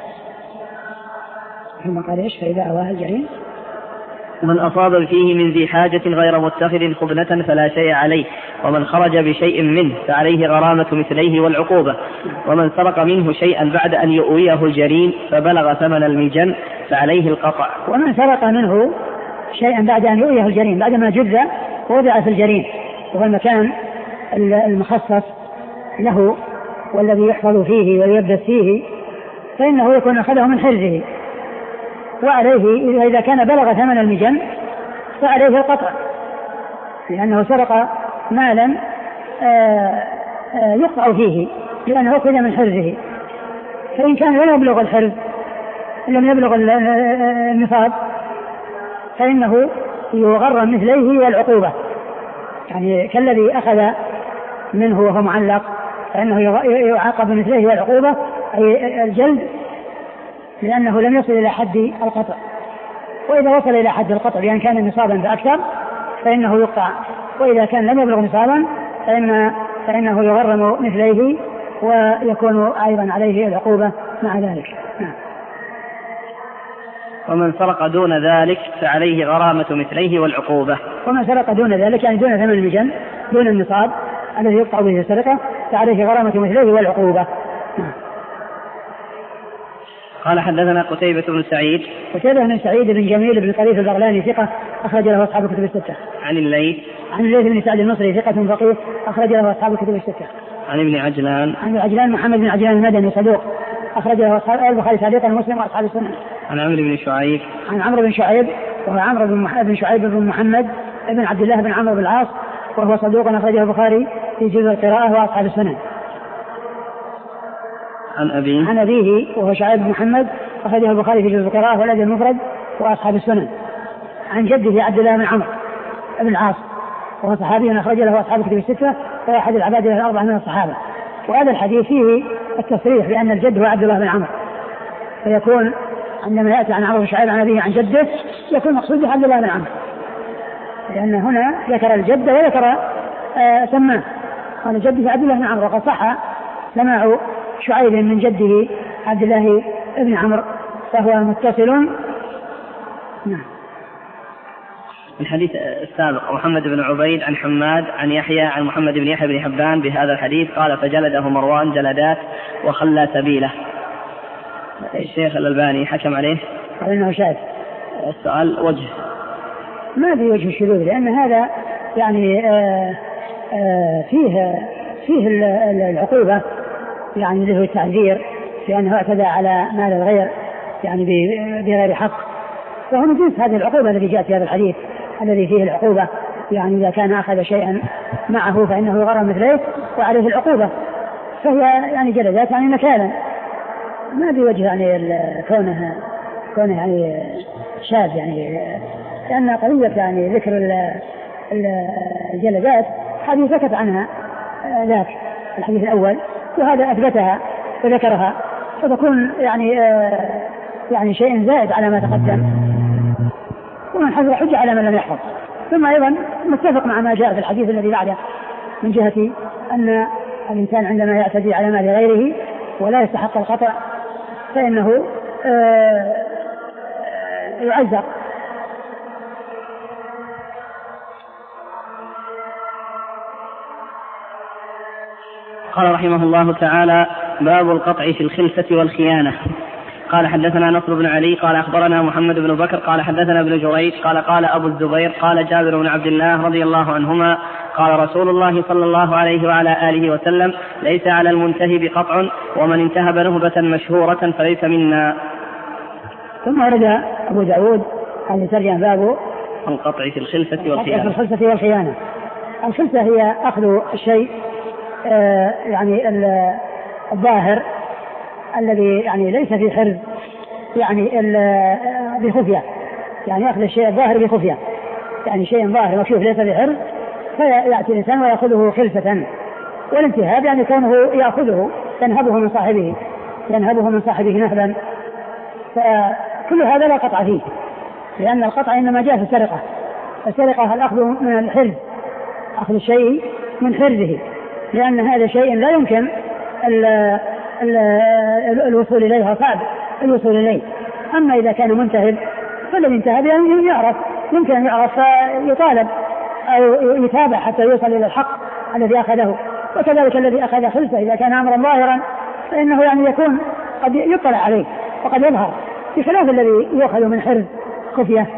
[SPEAKER 1] ثم قال إيش فإذا أواه الجريم
[SPEAKER 2] من أصاب فيه من ذي حاجة غير متخذ خبنة فلا شيء عليه، ومن خرج بشيء منه فعليه غرامة مثليه والعقوبة، ومن سرق منه شيئا بعد أن يؤويه الجرين فبلغ ثمن المجن فعليه القطع.
[SPEAKER 1] ومن سرق منه شيئا بعد أن يؤيه الجرين، بعد ما جذ ووضع في الجرين وهو المكان المخصص له والذي يحفظ فيه ويلبس فيه، فإنه يكون أخذه من حرزه، وعليه إذا كان بلغ ثمن المجن فعليه القطع، لأنه سرق مالا يقطع فيه لأنه أخذ من حرزه. فإن كان لم يبلغ الحرز، لم يبلغ النصاب، فإنه يغرم مثليه والعقوبة، يعني كالذي أخذ منه وهو معلق فإنه يعاقب مثليه والعقوبة أي الجلد، لأنه لم يصل إلى حد القطع. وإذا وصل إلى حد القطع بأن كان نصابا فأكثر فإنه يقطع، وإذا كان لم يبلغ نصابا فإن فإنه يغرم مثليه ويكون أيضا عليه العقوبة مع ذلك. نعم.
[SPEAKER 2] ومن سرق دون ذلك فعليه غرامة مثليه والعقوبة.
[SPEAKER 1] ومن سرق دون ذلك يعني دون ثمن المجن، دون النصاب الذي يقطع به السرقة، فعليه غرامة مثليه والعقوبة. نعم.
[SPEAKER 2] قال حدثنا قتيبة بن سعيد.
[SPEAKER 1] قتيبة بن سعيد بن جميل بن طريف البغلاني ثقة أخرج له أصحاب الكتب الستة.
[SPEAKER 2] عن الليث.
[SPEAKER 1] عن الليث بن سعد المصري ثقة فقيه أخرج له أصحاب الكتب الستة.
[SPEAKER 2] عن ابن عجلان.
[SPEAKER 1] عن عجلان محمد بن عجلان المدني صدوق أخرج له أصحاب البخاري تعليقا ومسلم وأصحاب السنة.
[SPEAKER 2] عن عمرو بن شعيب.
[SPEAKER 1] عن عمرو بن شعيب وهو عمرو بن شعيب بن محمد بن عبد الله بن عمرو بن العاص وهو صدوق أخرجه البخاري في جزء القراءة وأصحاب السنة.
[SPEAKER 2] عن أبيه.
[SPEAKER 1] عن أبيه وهو شعيب بن محمد أخرجه البخاري في جزء القراءة والأدب المفرد وأصحاب السنن. عن جده عبد الله بن عمرو بن العاص وهو صحابي أخرج له أصحاب الكتب الستة وهو أحد العباد الأربعة من الصحابة. وهذا الحديث فيه التصريح بأن الجد هو عبد الله بن عمرو، فيكون عندما يأتي عن عمرو بن شعيب عن أبيه عن جده يكون مقصود عبد الله بن عمرو، لأن هنا ذكر الجد وذكر آه سماه قال جده عبد الله بن عمرو، وقد صح سماع شعيب من جده عبد الله بن عمرو فهو متصل. نعم.
[SPEAKER 2] الحديث السابق محمد بن عبيد عن حماد عن يحيى عن محمد بن يحيى بن حبان بهذا الحديث قال فجلده مروان جلدات وخلى سبيله. الشيخ الألباني حكم عليه
[SPEAKER 1] قال إنه شاذ.
[SPEAKER 2] السؤال وجه
[SPEAKER 1] ما في وجه الشذوذ، لأن هذا يعني آآ آآ فيه فيه العقوبة يعني له التعذير لأنه اعتدى على مال الغير يعني بغير حق، فهو من جنس هذه العقوبة التي جاءت في هذا الحديث الذي فيه العقوبة، يعني إذا كان أخذ شيئا معه فإنه يغرم مثله وعليه العقوبة، فهي يعني جلدات يعني نكالا، ما بوجه يعني كونه كونه يعني شاذ، يعني لأن قضية يعني ذكر الجلدات هذه سكت عنها ذاك الحديث الأول، وهذا أثبتها وذكرها، فتكون يعني يعني شيء زائد على ما تقدم، ومن حفظ حجة على من لم يحفظ. ثم أيضا متفق مع ما جاء في الحديث الذي بعده من جهة أن الإنسان عندما يعتدي على مال غيره ولا يستحق القطع فإنه يعزر.
[SPEAKER 2] قال رحمه الله تعالى باب القطع في الخلفة والخيانة. قال حدثنا نصر بن علي قال أخبرنا محمد بن بكر قال حدثنا ابن جريج قال قال أبو الزبير قال جابر بن عبد الله رضي الله عنهما قال رسول الله صلى الله عليه وعلى آله وسلم ليس على المنتهب قطع ومن انتهب نهبة مشهورة فليس منا.
[SPEAKER 1] ثم ورد أبو داود عن ترجم باب
[SPEAKER 2] القطع في الخلفة والخيانة.
[SPEAKER 1] في الخلفة والخيانة. الخلفة هي أخذ الشيء آه يعني الظاهر الذي يعني ليس في حرز، يعني بخفية، يعني أخذ الشيء الظاهر بخفية، يعني شيء ظاهر مكشوف ليس في حرز فيأتي الإنسان ويأخذه خلفة. والانتهاب يعني كونه يأخذه ينهبه من صاحبه ينهبه من صاحبه نهبا، فكل هذا لا قطع فيه، لأن القطع إنما جاء في السرقة. السرقة الأخذ من الحرز، أخذ الشيء من حرزه، لأن هذا شيء لا يمكن ال ال الوصول إليه، صعب الوصول إليه. أما إذا كان منتهب فالذي انتهب يعني يعرف، يمكن أن يعرف فيطالب أو يتابع حتى يوصل إلى الحق الذي أخذه. وكذلك الذي أخذ خلفه إذا كان أمرا ظاهرا فإنه يعني يكون قد يطلع عليه وقد يظهر، بخلاف الذي يأخذ من حرز خفية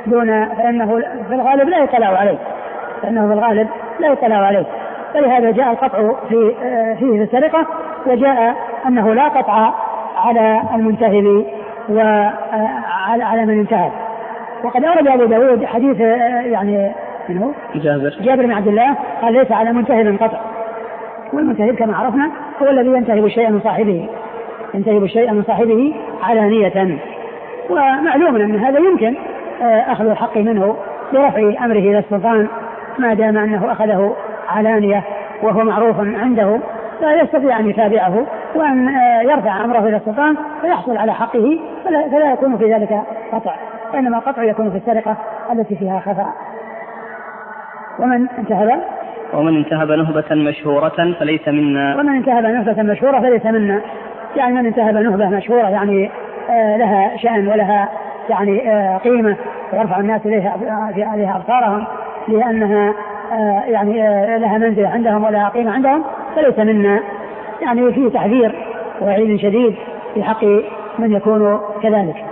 [SPEAKER 1] دون فإنه في الغالب لا يطلع عليه فإنه في الغالب لا يطلع عليه فلهذا جاء القطع في فيه في السرقة وجاء أنه لا قطع على المنتهب وعلى من انتهب. وقد أورد أبو داود حديث يعني منه
[SPEAKER 2] جابر
[SPEAKER 1] جابر بن عبد الله قال ليس على منتهب قطع والمنتهب كما عرفنا هو الذي ينتهب الشيء من صاحبه ينتهب الشيء من صاحبه علانية. ومعلوم أن هذا يمكن أخذ الحق منه برفع أمره إلى السلطان ما دام أنه أخذه علانية وهو معروف عنده لا يستطيع أن يتابعه وأن يرفع أمره إلى السلطان فيحصل على حقه فلا, فلا يكون في ذلك قطع وإنما القطع يكون في السرقة التي فيها خفاء. ومن انتهب
[SPEAKER 2] ومن انتهب نهبة مشهورة فليس منا
[SPEAKER 1] ومن انتهب نهبة مشهورة فليس منا يعني من انتهب نهبة مشهورة يعني آه لها شأن ولها يعني آه قيمة ويرفع الناس إليها عليها أبصارهم لأنها آه يعني آه لها منزلة عندهم ولها قيمة عندهم فليس منا يعني فيه تحذير ووعيد شديد في حق من يكون كذلك.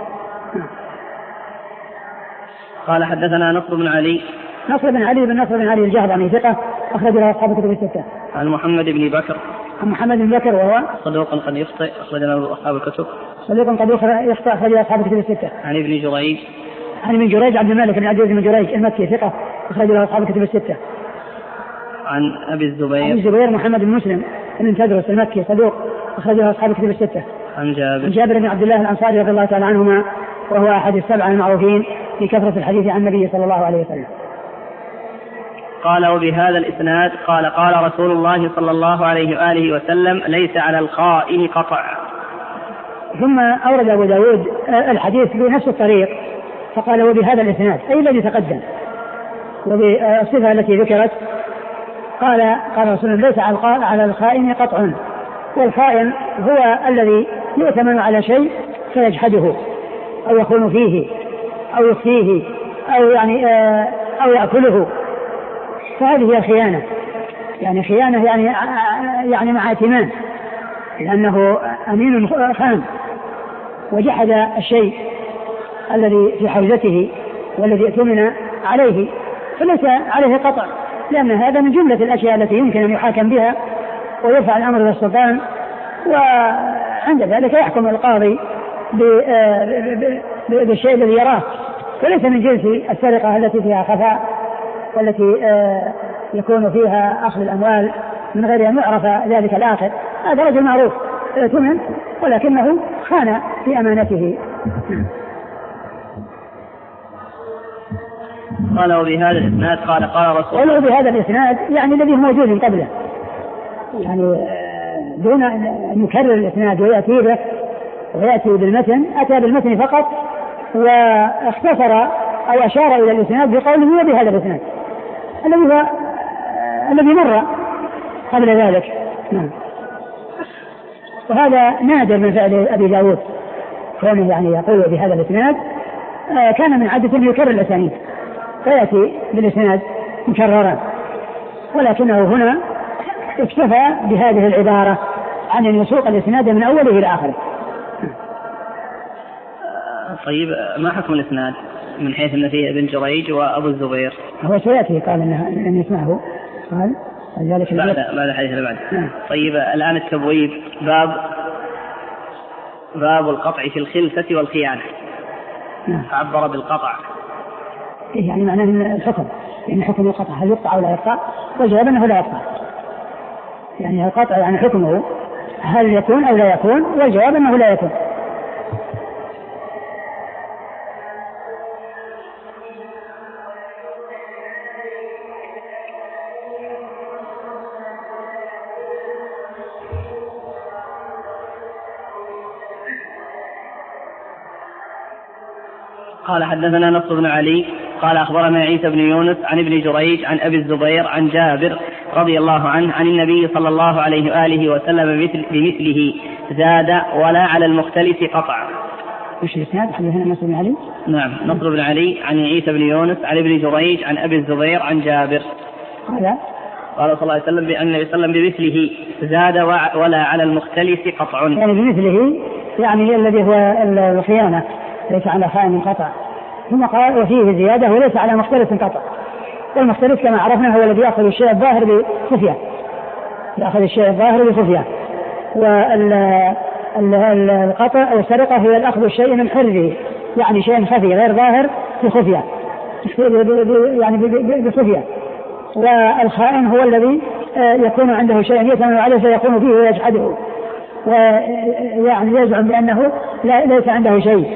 [SPEAKER 2] قال حدثنا نصر بن علي
[SPEAKER 1] نصر بن علي بن نصر بن علي الجهضمي ثقة أخرج له أصحاب الكتب الستة.
[SPEAKER 2] عن محمد بن بكر
[SPEAKER 1] عن محمد بن بكر وهو
[SPEAKER 2] صدوق قد يخطئ أخرج له أصحاب الكتب
[SPEAKER 1] صدوق قد يخطئ أخرج له أصحاب الكتب الستة.
[SPEAKER 2] عن ابن جريج
[SPEAKER 1] عن ابن جريج عبد الملك بن عبد العزيز بن جريج المكي ثقة أخرج له أصحاب الكتب الستة.
[SPEAKER 2] عن أبي الزبير
[SPEAKER 1] عن الزبير محمد بن مسلم بن تدرس المكي صدوق أخرج له أصحاب الكتب الستة.
[SPEAKER 2] عن جابر
[SPEAKER 1] عن جابر بن عبد الله الأنصاري رضي الله تعالى عنهما وهو أحد السبعة المعروفين في كثرة الحديث عن النبي صلى الله عليه وسلم.
[SPEAKER 2] قال وبهذا الإسناد قال قال رسول الله صلى الله عليه وآله وسلم ليس على الخائن قطع.
[SPEAKER 1] ثم أورد أبو داود الحديث بنفس الطريق فقال وبهذا الإسناد أي الذي تقدم وبالصفة التي ذكرت قال قال رسول الله ليس على الخائن قطع. والخائن هو الذي يؤتمن على شيء فيجحده أو يخون فيه أو يخفيه أو يعني أو يأكله فهذه هي الخيانة يعني خيانة يعني يعني مع ائتمان لأنه أمين خان وجحد الشيء الذي في حوزته والذي ائتمن عليه فليس عليه قطع لأن هذا من جملة الأشياء التي يمكن أن يحاكم بها ويرفع الأمر إلى السلطان وعند ذلك يحكم القاضي بالشيء الذي يراه وليس من جنس السرقة التي فيها خفاء والتي يكون فيها أخذ الأموال من غير أن يعرف ذلك الآخر. هذا رجل معروف ائتمن ولكنه خان في أمانته.
[SPEAKER 2] قال وبهذا الإسناد قال قال رسول
[SPEAKER 1] الله بهذا الإسناد يعني الذي هو موجود من قبله يعني دون أن يكرر الإسناد ويأتي به ويأتي بالمتن أتى بالمتن فقط واختصر أو أشار إلى الإسناد بقوله وبهذا الإسناد الذي هو الذي مر قبل ذلك. وهذا نادر من فعل أبي داود كونه يعني يقول بهذا الإسناد كان من عادة يكرر الأسانيد فيأتي بالإسناد مكررا ولكنه هنا اكتفى بهذه العبارة عن أن يسوق الإسناد من أوله إلى آخره.
[SPEAKER 2] طيب ما حكم الإسناد من حيث أن فيه ابن جريج وأبو الزبير؟
[SPEAKER 1] هو سيأتي قال أن يسمعه قال ذلك
[SPEAKER 2] بعد بعد حديث بعد. طيب الآن التبويب باب باب القطع في الخلفة والخيانة. عبر بالقطع
[SPEAKER 1] يعني معناه الحكم يعني حكم القطع هل يقطع أو لا يقطع والجواب أنه لا يقطع يعني القطع يعني حكمه هل يكون أو لا يكون والجواب أنه لا يكون.
[SPEAKER 2] قال حدثنا نصر بن علي قال أخبرنا عيسى بن يونس عن ابن جريج عن أبي الزبير عن جابر رضي الله عنه عن النبي صلى الله عليه وآله وسلم بمثل بمثله زاد ولا على المختلف قطع.
[SPEAKER 1] وش الإسناد حدثنا نصر بن علي؟
[SPEAKER 2] نعم نصر بن علي عن عيسى بن يونس عن ابن جريج عن أبي الزبير عن جابر
[SPEAKER 1] قال
[SPEAKER 2] قال صلى الله عليه وسلم بأن النبي صلى الله عليه وسلم بمثله زاد ولا على المختلف قطع
[SPEAKER 1] يعني بمثله يعني الذي هو الخيانة ليس على خائن قطع ثم قال وفيه زيادة وليس على مختلف قطع. والمختلف كما عرفنا هو الذي يأخذ الشيء الظاهر بخفية، يأخذ الشيء الظاهر بخفية. والقطع أو السرقة هي الأخذ الشيء من حرزه، يعني شيء خفي غير ظاهر بخفية، يعني بخفية. والخائن هو الذي يكون عنده شيء يتمنى عليه فيكون فيه ويجحده، ويعني يزعم بأنه لا ليس عنده شيء.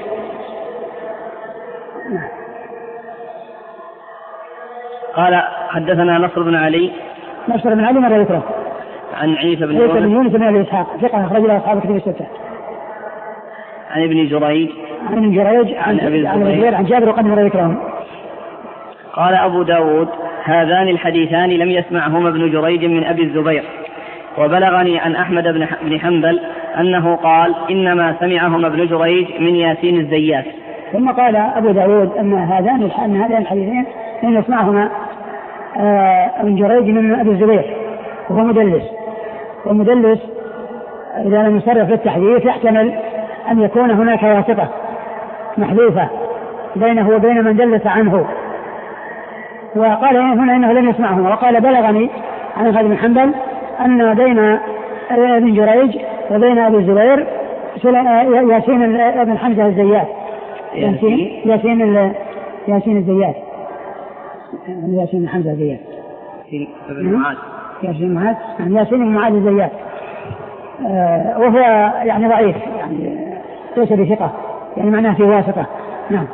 [SPEAKER 2] قال حدثنا نصر بن علي.
[SPEAKER 1] نصر بن علي مرة ذكره.
[SPEAKER 2] عن عيسى بن
[SPEAKER 1] يونس. يونس بن أبي إسحاق ثقة أخرج له أصحاب الكتب الستة.
[SPEAKER 2] عن ابن جريج.
[SPEAKER 1] عن ابن جريج عن أبي الزبير عن جابر وقد مرة ذكرهم.
[SPEAKER 2] قال أبو داود هذان الحديثان لم يسمعهما ابن جريج من أبي الزبير، وبلغني عن أحمد بن حنبل أنه قال إنما سمعهما ابن جريج من ياسين الزيات.
[SPEAKER 1] ثم قال أبو داود أن هذان أن هذان الحديثين لم يسمعهما ابن جريج من أبي الزبير، وهو مدلس. والمدلس إذا لم يصرف للتحديث يحتمل أن يكون هناك واسطة محذوفة بينه وبين من دلس عنه. وقال هنا إنه لم يسمعهما. وقال بلغني عن أحمد بن حنبل أن بين ابن جريج وبين أبي الزبير ياسين بن حمزة الزيات. ياسين ياسين ياسين الزيات ياسين بن حمزة الزيات
[SPEAKER 2] بن معاذ
[SPEAKER 1] ياسين بن معاذ ياسين بن معاذ الزيات، وهو يعني ضعيف، يعني ليس بثقة، يعني معناه في واسطة. نعم.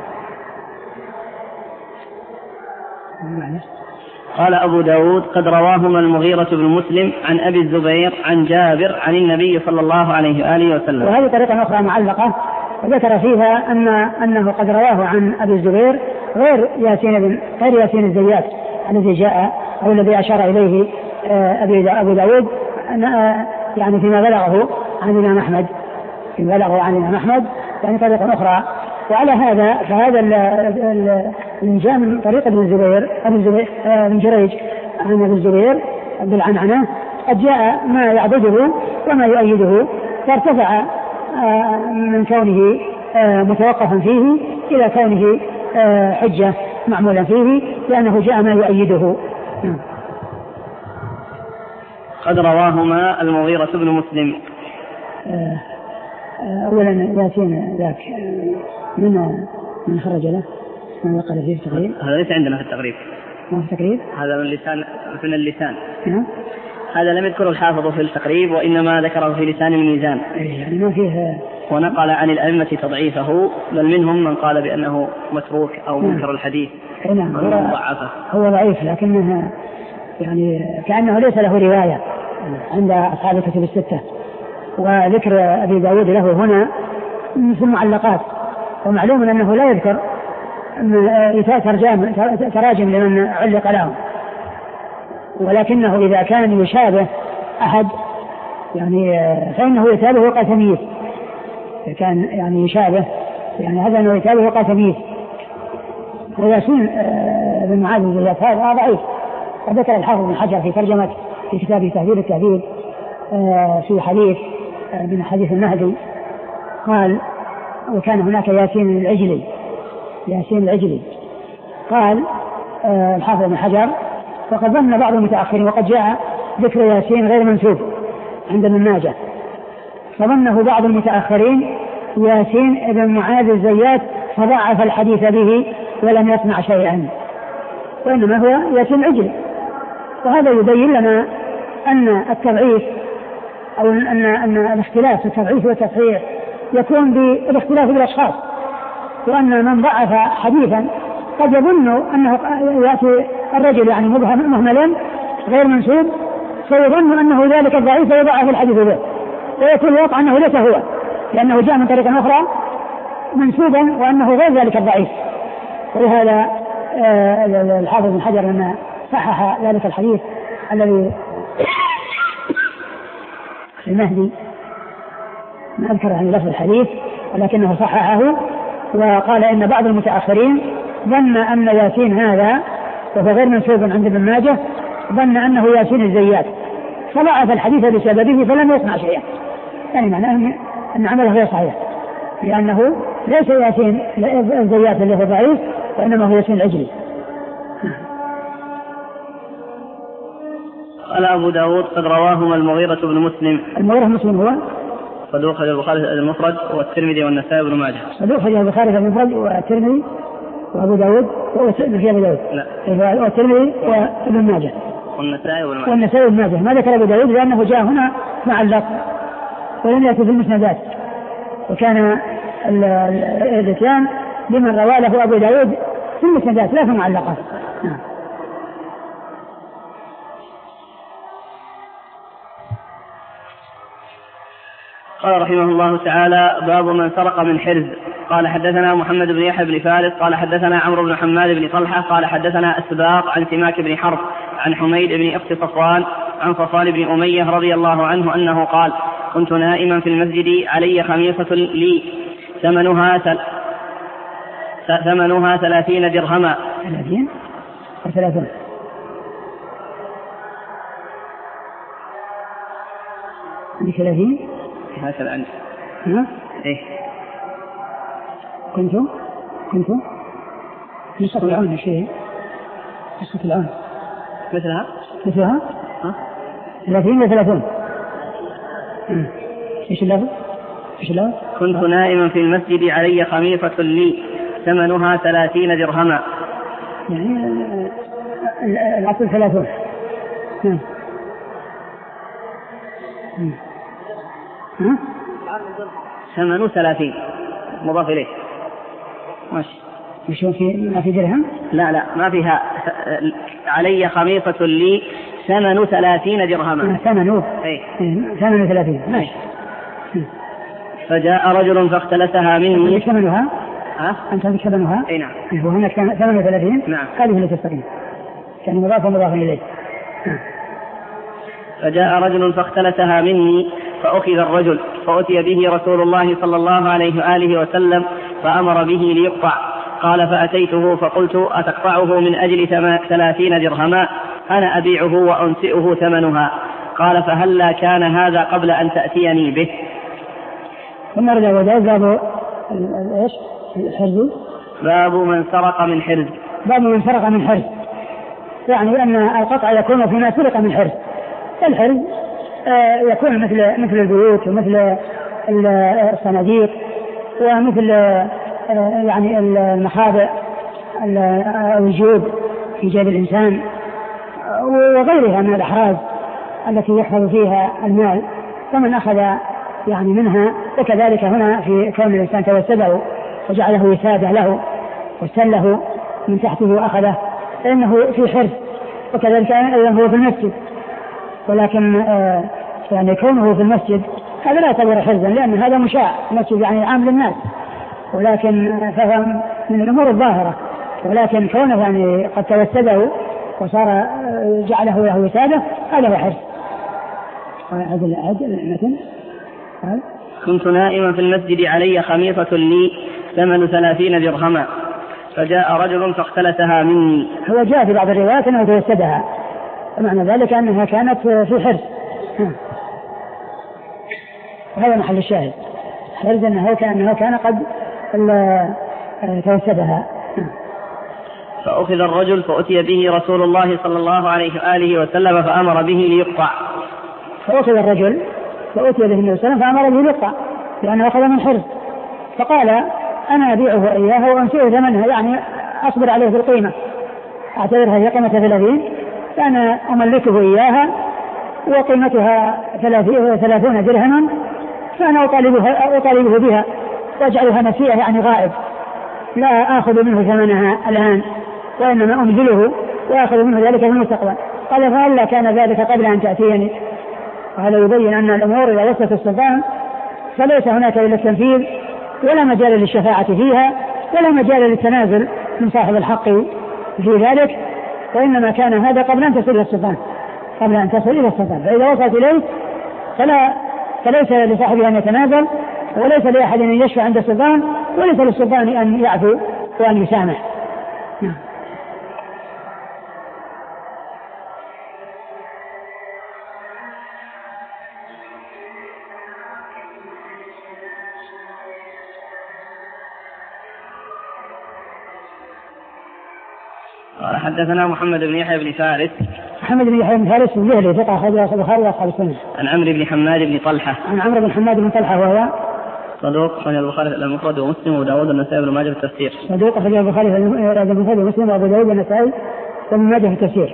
[SPEAKER 2] قال أبو داود قد رواهما المغيرة بن مسلم عن أبي الزبير عن جابر عن النبي صلى الله عليه وآله وسلم.
[SPEAKER 1] وهذه طريقة أخرى معلقة وذكر فيها أن أنه قد رواه عن أبي الزبير غير ياسين بن غير ياسين الزيات الذي جاء أو الذي أشار إليه أبي أبو داود، يعني فيما بلغه عن الإمام أحمد فيما بلغه عن الإمام أحمد يعني طريقة أخرى. وعلى هذا فهذا الإنجاء من طريق ابن الزبير ابن الزبير بن جريج عن ابن الزبير بالعنعنة قد جاء ما يعضده وما يؤيده، فارتفع من كونه متوقفا فيه إلى كونه حجة معمولا فيه، لأنه جاء ما يؤيده.
[SPEAKER 2] قد رواهما المغيرة بن مسلم.
[SPEAKER 1] أولا ياسين ذاك من من خرج له من وقال فيه التقريب.
[SPEAKER 2] هذا ليس عندنا في التقريب.
[SPEAKER 1] ما في التقريب؟
[SPEAKER 2] هذا من اللسان من اللسان.
[SPEAKER 1] نعم.
[SPEAKER 2] هذا لم يذكره الحافظ في التقريب وإنما ذكره في لسان الميزان.
[SPEAKER 1] يعني ما فيه.
[SPEAKER 2] ونقل عن الأئمة تضعيفه، بل منهم من قال بأنه متروك أو منكر الحديث.
[SPEAKER 1] نعم. هو, هو ضعيف لكنه يعني كأنه ليس له رواية عند أصحاب الكتب الستة. وذكر أبي داود له هنا في المعلقات، ومعلوم أنه لا يذكر تراجم تراجم لمن علق لهم، ولكنه إذا كان يشابه أحد يعني فإنه يتابه وقع تمييز. إذا كان يعني يشابه يعني هذا أنه يتابه وقع تمييز. وياسين بن معاذ الزيات هذا ضعيف. وذكر الحافظ بن حجر في ترجمة في كتابه تهذيب التهذيب في حديث من حديث المهدي قال وكان هناك ياسين العجلي ياسين العجلي قال الحافظ بن حجر وقد ظن بعض المتأخرين، وقد جاء ذكر ياسين غير منسوب عند ابن ماجه، فظنه بعض المتأخرين ياسين ابن معاذ الزيات فضعف الحديث به ولم يسمع شيئا، وإنما هو ياسين العجلي. وهذا يبين لنا أن التضعيف أو أن أن الاختلاف في التضعيف والتصحيح يكون بالاختلاف بالأشخاص، وأن من ضعف حديثا قد يظن أنه يأتي الرجل يعني مهملا غير منسوب فيظن أنه ذلك الضعيف ويضعف الحديث به، ويكون الواقع أنه ليس هو، لأنه جاء من طريق أخرى منسوبا وأنه غير ذلك الضعيف. ولهذا الحافظ بن حجر لما صحح ذلك الحديث الذي المهدي ما أذكر عن لفظ الحديث ولكنه صححه، وقال إن بعض المتأخرين ظن أن ياسين هذا وهو غير منسوب عند ابن ماجه ظن أنه ياسين الزيات فضعف الحديث بسببه فلم يسمع شيئا، يعني معناه أن عمله غير صحيح، لأنه ليس ياسين الزيات اللي هو ضعيف، وإنما هو ياسين العجلي.
[SPEAKER 2] قال أبو داود قد رواهما المغيرة بن مسلم.
[SPEAKER 1] المغيرة مسلم هو
[SPEAKER 2] صدوق خرج البخاري المفرد والترمذي والنسائي وابن ماجه.
[SPEAKER 1] صدوق خرج البخاري المفرد والترمذي وأبو داود في أبو داود لا والترمذي وابن ماجه
[SPEAKER 2] والنسائي وابن ماجه.
[SPEAKER 1] والنسائي وابن ماجه. ما ذكر أبو داود لأنه جاء هنا مع اللفظ ولم يأتي في المسندات، وكان الاتيان لمن روى له أبو داود في المسندات لا في المعلقات.
[SPEAKER 2] قال رحمه الله تعالى: باب من سرق من حرز. قال حدثنا محمد بن يحيى بن فارس قال حدثنا عمرو بن حماد بن طلحة قال حدثنا أسباق عن سماك بن حرب عن حميد بن أخت صفوان عن صفوان بن أمية رضي الله عنه أنه قال: كنت نائما في المسجد علي خميصة لي ثمنها ثل... ثمنها ثلاثين درهما.
[SPEAKER 1] ثلاثين ثلاثين ثلاثين
[SPEAKER 2] هكذا عندي.
[SPEAKER 1] ها؟
[SPEAKER 2] إيه.
[SPEAKER 1] كنت كنت نسخة العون شيء نسخة العون
[SPEAKER 2] مثلها
[SPEAKER 1] مثلها
[SPEAKER 2] ها
[SPEAKER 1] ثلاثين وثلاثون. إيش اللفظ؟ إيش اللفظ؟
[SPEAKER 2] كنت ها؟ نائما في المسجد علي خميصة لي ثمنها ثلاثين درهما.
[SPEAKER 1] يعني العقل ثلاثون. ها ها
[SPEAKER 2] ثمنه ثلاثين مضاف إليه. ماشي.
[SPEAKER 1] مش في ما في درهم؟
[SPEAKER 2] لا لا ما فيها. علي خميصة لي ثمن ثلاثين درهما.
[SPEAKER 1] ثمنه
[SPEAKER 2] أي
[SPEAKER 1] ثمن ثلاثين. ماشي.
[SPEAKER 2] فجاء رجل فاختلسها مني.
[SPEAKER 1] ثمنها؟
[SPEAKER 2] ها؟
[SPEAKER 1] أنت ثمنها؟
[SPEAKER 2] أي نعم.
[SPEAKER 1] وهنا كان ثمن ثلاثين.
[SPEAKER 2] نعم.
[SPEAKER 1] هذه اللي تستقيم. كان مضاف مضاف إليه.
[SPEAKER 2] فجاء رجل فاختلسها مني فأخذ الرجل فأتي به رسول الله صلى الله عليه وآله وسلم فأمر به ليقطع. قال: فأتيته فقلت: أتقطعه من أجل ثلاثين درهما؟ أنا أبيعه وأنسئه ثمنها. قال: فهلا كان هذا قبل أن تأتيني به.
[SPEAKER 1] ثم رجع وجاء باب ايش؟ الحرز.
[SPEAKER 2] باب من سرق من حرز.
[SPEAKER 1] باب من سرق من حرز، يعني أن القطع يكون فيما سرق من حرز. الحرز يكون مثل مثل البيوت ومثل الصناديق ومثل يعني المخابئ أو الجيوب في جيب الإنسان وغيرها من الأحراز التي يحفظ فيها المال، فمن أخذ يعني منها. وكذلك هنا في كون الإنسان توسده وجعله وسادة له وسله من تحته وأخذه، فإنه في حرز. وكذلك هو في المسجد، ولكن آه يعني كونه في المسجد هذا لا يعتبر حرزا، لأن هذا مشاع. المسجد يعني عام للناس، ولكن فهو من الأمور الظاهرة. ولكن كونه يعني قد توسده وصار آه جعله له وسادة، هذا هو حرز. عدل عدل مثل
[SPEAKER 2] كنت نائما في المسجد علي خميصة لي ثمن ثلاثين درهما فجاء رجل فاختلسها مني.
[SPEAKER 1] هو جاء في بعض الروايات أنه توسدها، معنى ذلك أنها كانت في حرز. هذا محل الشاهد، حرز أنه كان, كان قد توسدها.
[SPEAKER 2] فأخذ الرجل فأتي به رسول الله صلى الله عليه وآله وسلم فأمر به ليقطع.
[SPEAKER 1] فأخذ الرجل فأتي به النبي صلى الله عليه وسلم فأمر به ليقطع، لأنه أخذ من حرز. فقال: أنا أبيعه إياه وأنسئه ثمنها، يعني أصبر عليه بالقيمة، أعتبرها هي قيمة ثلاثين، فأنا أملكه إياها وقيمتها ثلاثون درهما، فأنا أطالبه, أطالبه بها وأجعلها نسيئة يعني غائب، لا آخذ منه ثمنها الآن وإنما أمزله وآخذ منه ذلك في المستقبل. قال: فهلا كان ذلك قبل أن تأتيني. وهذا يبين أن الأمور إذا وصلت السلطان فليس هناك إلا التنفيذ، ولا مجال للشفاعة فيها، ولا مجال للتنازل من صاحب الحق في ذلك، وإنما كان هذا قبل أن تصل إلى السلطان قبل أن تصل إلى السلطان. فإذا وصلت إليه فلا فليس لصاحبها أن يتنازل، وليس لأحد أن يشفع عند السلطان، وليس للسلطان أن يعفو وأن يسامح. نعم.
[SPEAKER 2] قال حدثنا محمد بن يحيى بن فارس.
[SPEAKER 1] محمد بن يحيى بن فارس الزهري ثقة أخرجه البخاري وأصحاب السنن.
[SPEAKER 2] عن عمرو بن حماد بن طلحة.
[SPEAKER 1] عن عمرو بن حماد بن طلحة وهو
[SPEAKER 2] صدوق أخرجه البخاري المفرد ومسلم وداود والنسائي وابن ماجه في التفسير.
[SPEAKER 1] صدوق أخرجه البخاري المفرد ومسلم وأبو داود والنسائي وابن ماجه في التفسير.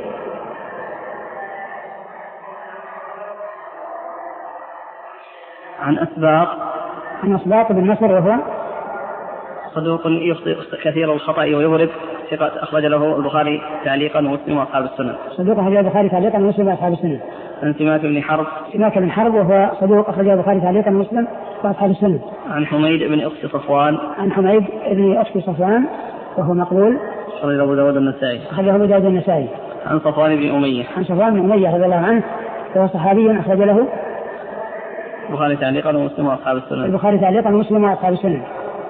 [SPEAKER 2] عن أسباط.
[SPEAKER 1] عن أسباط بن نصر وهو
[SPEAKER 2] صدوق يخطئ كثير الخطأ ويغرب ثقة أخرج له البخاري تعليقا ومسلم وأصحاب السنن.
[SPEAKER 1] صدوق أخرج البخاري تعليقا ومسلم وأصحاب السنن.
[SPEAKER 2] عن سماك بن حرب.
[SPEAKER 1] سماك بن حرب وهو صدوق أخرج البخاري تعليقا ومسلم وأصحاب السنن.
[SPEAKER 2] عن حميد بن أخت صفوان.
[SPEAKER 1] عن حميد بن أخت صفوان وهو مقبول.
[SPEAKER 2] أخرج أبو داود النسائي.
[SPEAKER 1] أخرج أبو داود النسائي.
[SPEAKER 2] عن صفوان بن أمية.
[SPEAKER 1] عن صفوان بن أمية رضي الله عنه وهو صحابي أخرج له
[SPEAKER 2] البخاري تعليقا ومسلم وأصحاب السنن.
[SPEAKER 1] البخاري تعليقا ومسلم وأصحاب السنن.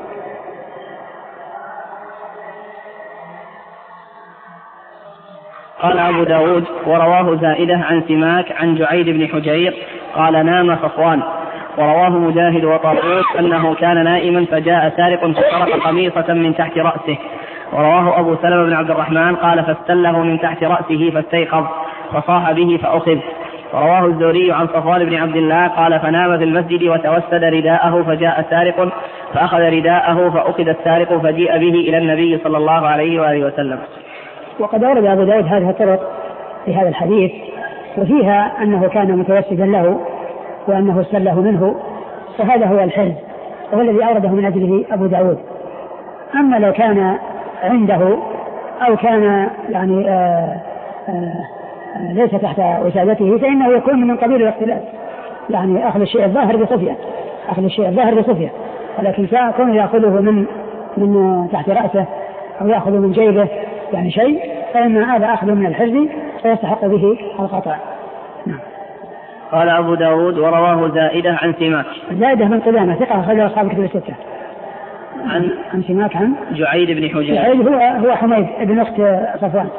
[SPEAKER 2] قال أبو داود ورواه زائدة عن سماك عن جعيد بن حجير قال نام صفوان. ورواه مجاهد وطاووس أنه كان نائما فجاء سارق فسرق قميصة من تحت رأسه. ورواه أبو سلمة بن عبد الرحمن قال فاستله من تحت رأسه فاستيقظ فصاح به فأخذ. ورواه الزهري عن صفوان بن عبد الله قال فنام في المسجد وتوسد رداءه فجاء سارق فأخذ رداءه فأخذ السارق فجيء به إلى النبي صلى الله عليه وآله وسلم.
[SPEAKER 1] وقد أورد أبو داود هذه الطرق في هذا الحديث وفيها أنه كان متوسدا له وأنه استله منه وهذا هو الحرز وهو الذي أورده من أجله أبو داود. أما لو كان عنده أو كان يعني آآ آآ ليس تحت وسادته فإنه يكون من قبيل الاختلاف يعني أخذ الشيء الظاهر بخفية أخذ الشيء الظاهر بخفية ولكن كونه يأخذه من من تحت رأسه أو يأخذ من جيبه يعني شيء فإن هذا أخذ من الحرز فيستحق به القطع. نعم.
[SPEAKER 2] قال أبو داود ورواه زائدة عن سماك.
[SPEAKER 1] زائدة من قدامة ثقة أخرج أصحاب الكتب الستة.
[SPEAKER 2] عن
[SPEAKER 1] عن سماك عن
[SPEAKER 2] جعيد بن حجير.
[SPEAKER 1] جعيد هو هو حميد بن أخت صفوان.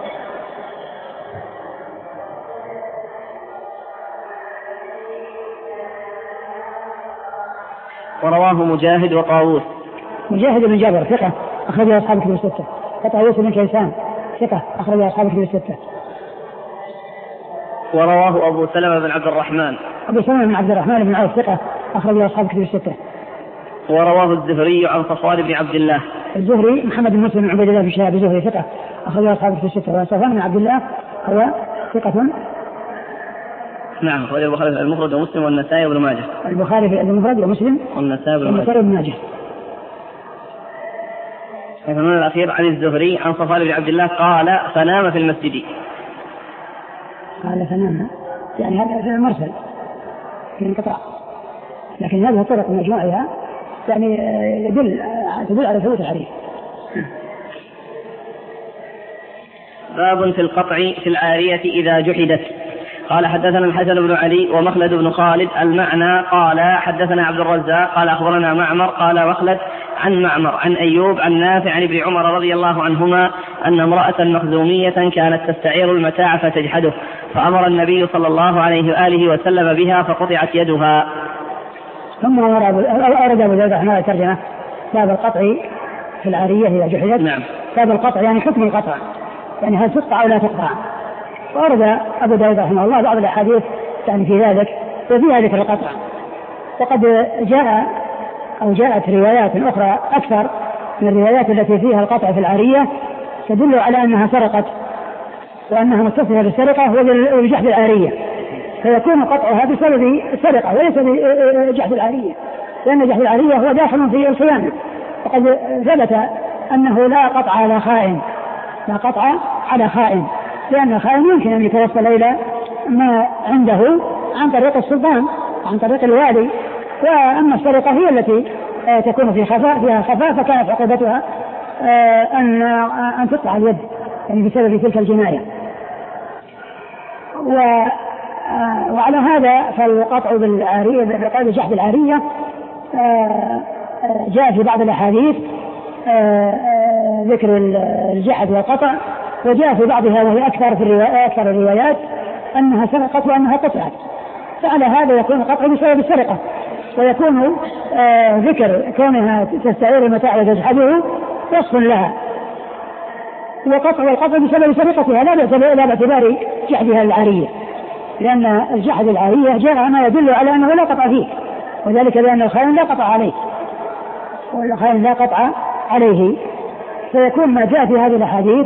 [SPEAKER 2] ورواه مجاهد وطاووس.
[SPEAKER 1] مجاهد بن جابر ثقة أخرج أصحاب الكتب الستة. وطاووس بن كيسان ثقة أخرج أصحاب الكتب الستة.
[SPEAKER 2] ورواه أبو سلمة بن عبد الرحمن.
[SPEAKER 1] أبو سلمة بن عبد الرحمن بن عوف ثقة أخرج أصحاب الكتب الستة.
[SPEAKER 2] ورواه الزهري عن صفوان بن عبد الله.
[SPEAKER 1] الزهري محمد بن مسلم بن عبيد الله بن شهاب الزهري ثقة أخرج أصحاب الكتب الستة. وصفوان بن عبد الله هو ثقة.
[SPEAKER 2] نعم. أخرج البخاري المفرد ومسلم والنسائي وابن ماجه.
[SPEAKER 1] البخاري في المفرد ومسلم
[SPEAKER 2] والنسائي
[SPEAKER 1] وابن ماجه.
[SPEAKER 2] الثمن الأخير عن الزهري عن صفوان بن عبد الله قال فنام في المسجد.
[SPEAKER 1] قال فنام يعني هذا مرسل في انقطاع لكن هذه الطرق مجموعها يعني يدل تدل على ثبوت الحديث.
[SPEAKER 2] باب في القطع في العارية إذا جحدت. قال حدثنا الحسن بن علي ومخلد بن خالد المعنى قال حدثنا عبد الرزاق قال أخبرنا معمر قال مخلد عن معمر عن أيوب عن نافع عن ابن عمر رضي الله عنهما أن امرأة مخزومية كانت تستعير المتاع فتجحده فأمر النبي صلى الله عليه وآله وسلم بها فقطعت يدها.
[SPEAKER 1] ثم أورد أبو داود رحمه الله ترجمة باب القطع في العارية إذا جحدت.
[SPEAKER 2] نعم.
[SPEAKER 1] باب القطع يعني حكم القطع يعني هل تقطع أو لا تقطع. وأورد أبو داود رحمه الله بعض الأحاديث يعني في ذلك وفيها ذكر القطع. وقد جاء أو جاءت روايات أخرى أكثر من الروايات التي فيها القطع في العارية تدل على أنها سرقت وأنها متصلة بالسرقة وبجحد العارية فيكون قطعها بسبب السرقة وليس بجحد العارية لأن جحد العارية هو داخل في الخيانة. وقد ثبت أنه لا قطع على خائن لا قطع على خائن لأن الخائن يمكن أن يتوصل إلى ما عنده عن طريق السلطان عن طريق الوالي. وأما السرقة هي التي تكون في خفاء فيها خفاء فكانت عقوبتها أن أن تقطع اليد يعني بسبب تلك الجناية. وعلى هذا فالقطع بالعارية بقول جحد العارية جاء في بعض الأحاديث ذكر الجحد والقطع وجاء في بعضها وهي أكثر في الروايات أكثر الروايات أنها سرقت وأنها قطعت. فعلى هذا يكون القطع بسبب السرقة ويكون ذكر كونها تستعير المتاع وتجحده وصف لها وقطع والقطع بسبب سرقتها لا باعتبار جحدها العارية، لأن الجحد العارية جاء ما يدل على أنه لا قطع فيه، وذلك بأن الخائن لا قطع عليه والخائن لا قطع عليه، فيكون ما جاء في هذه الأحاديث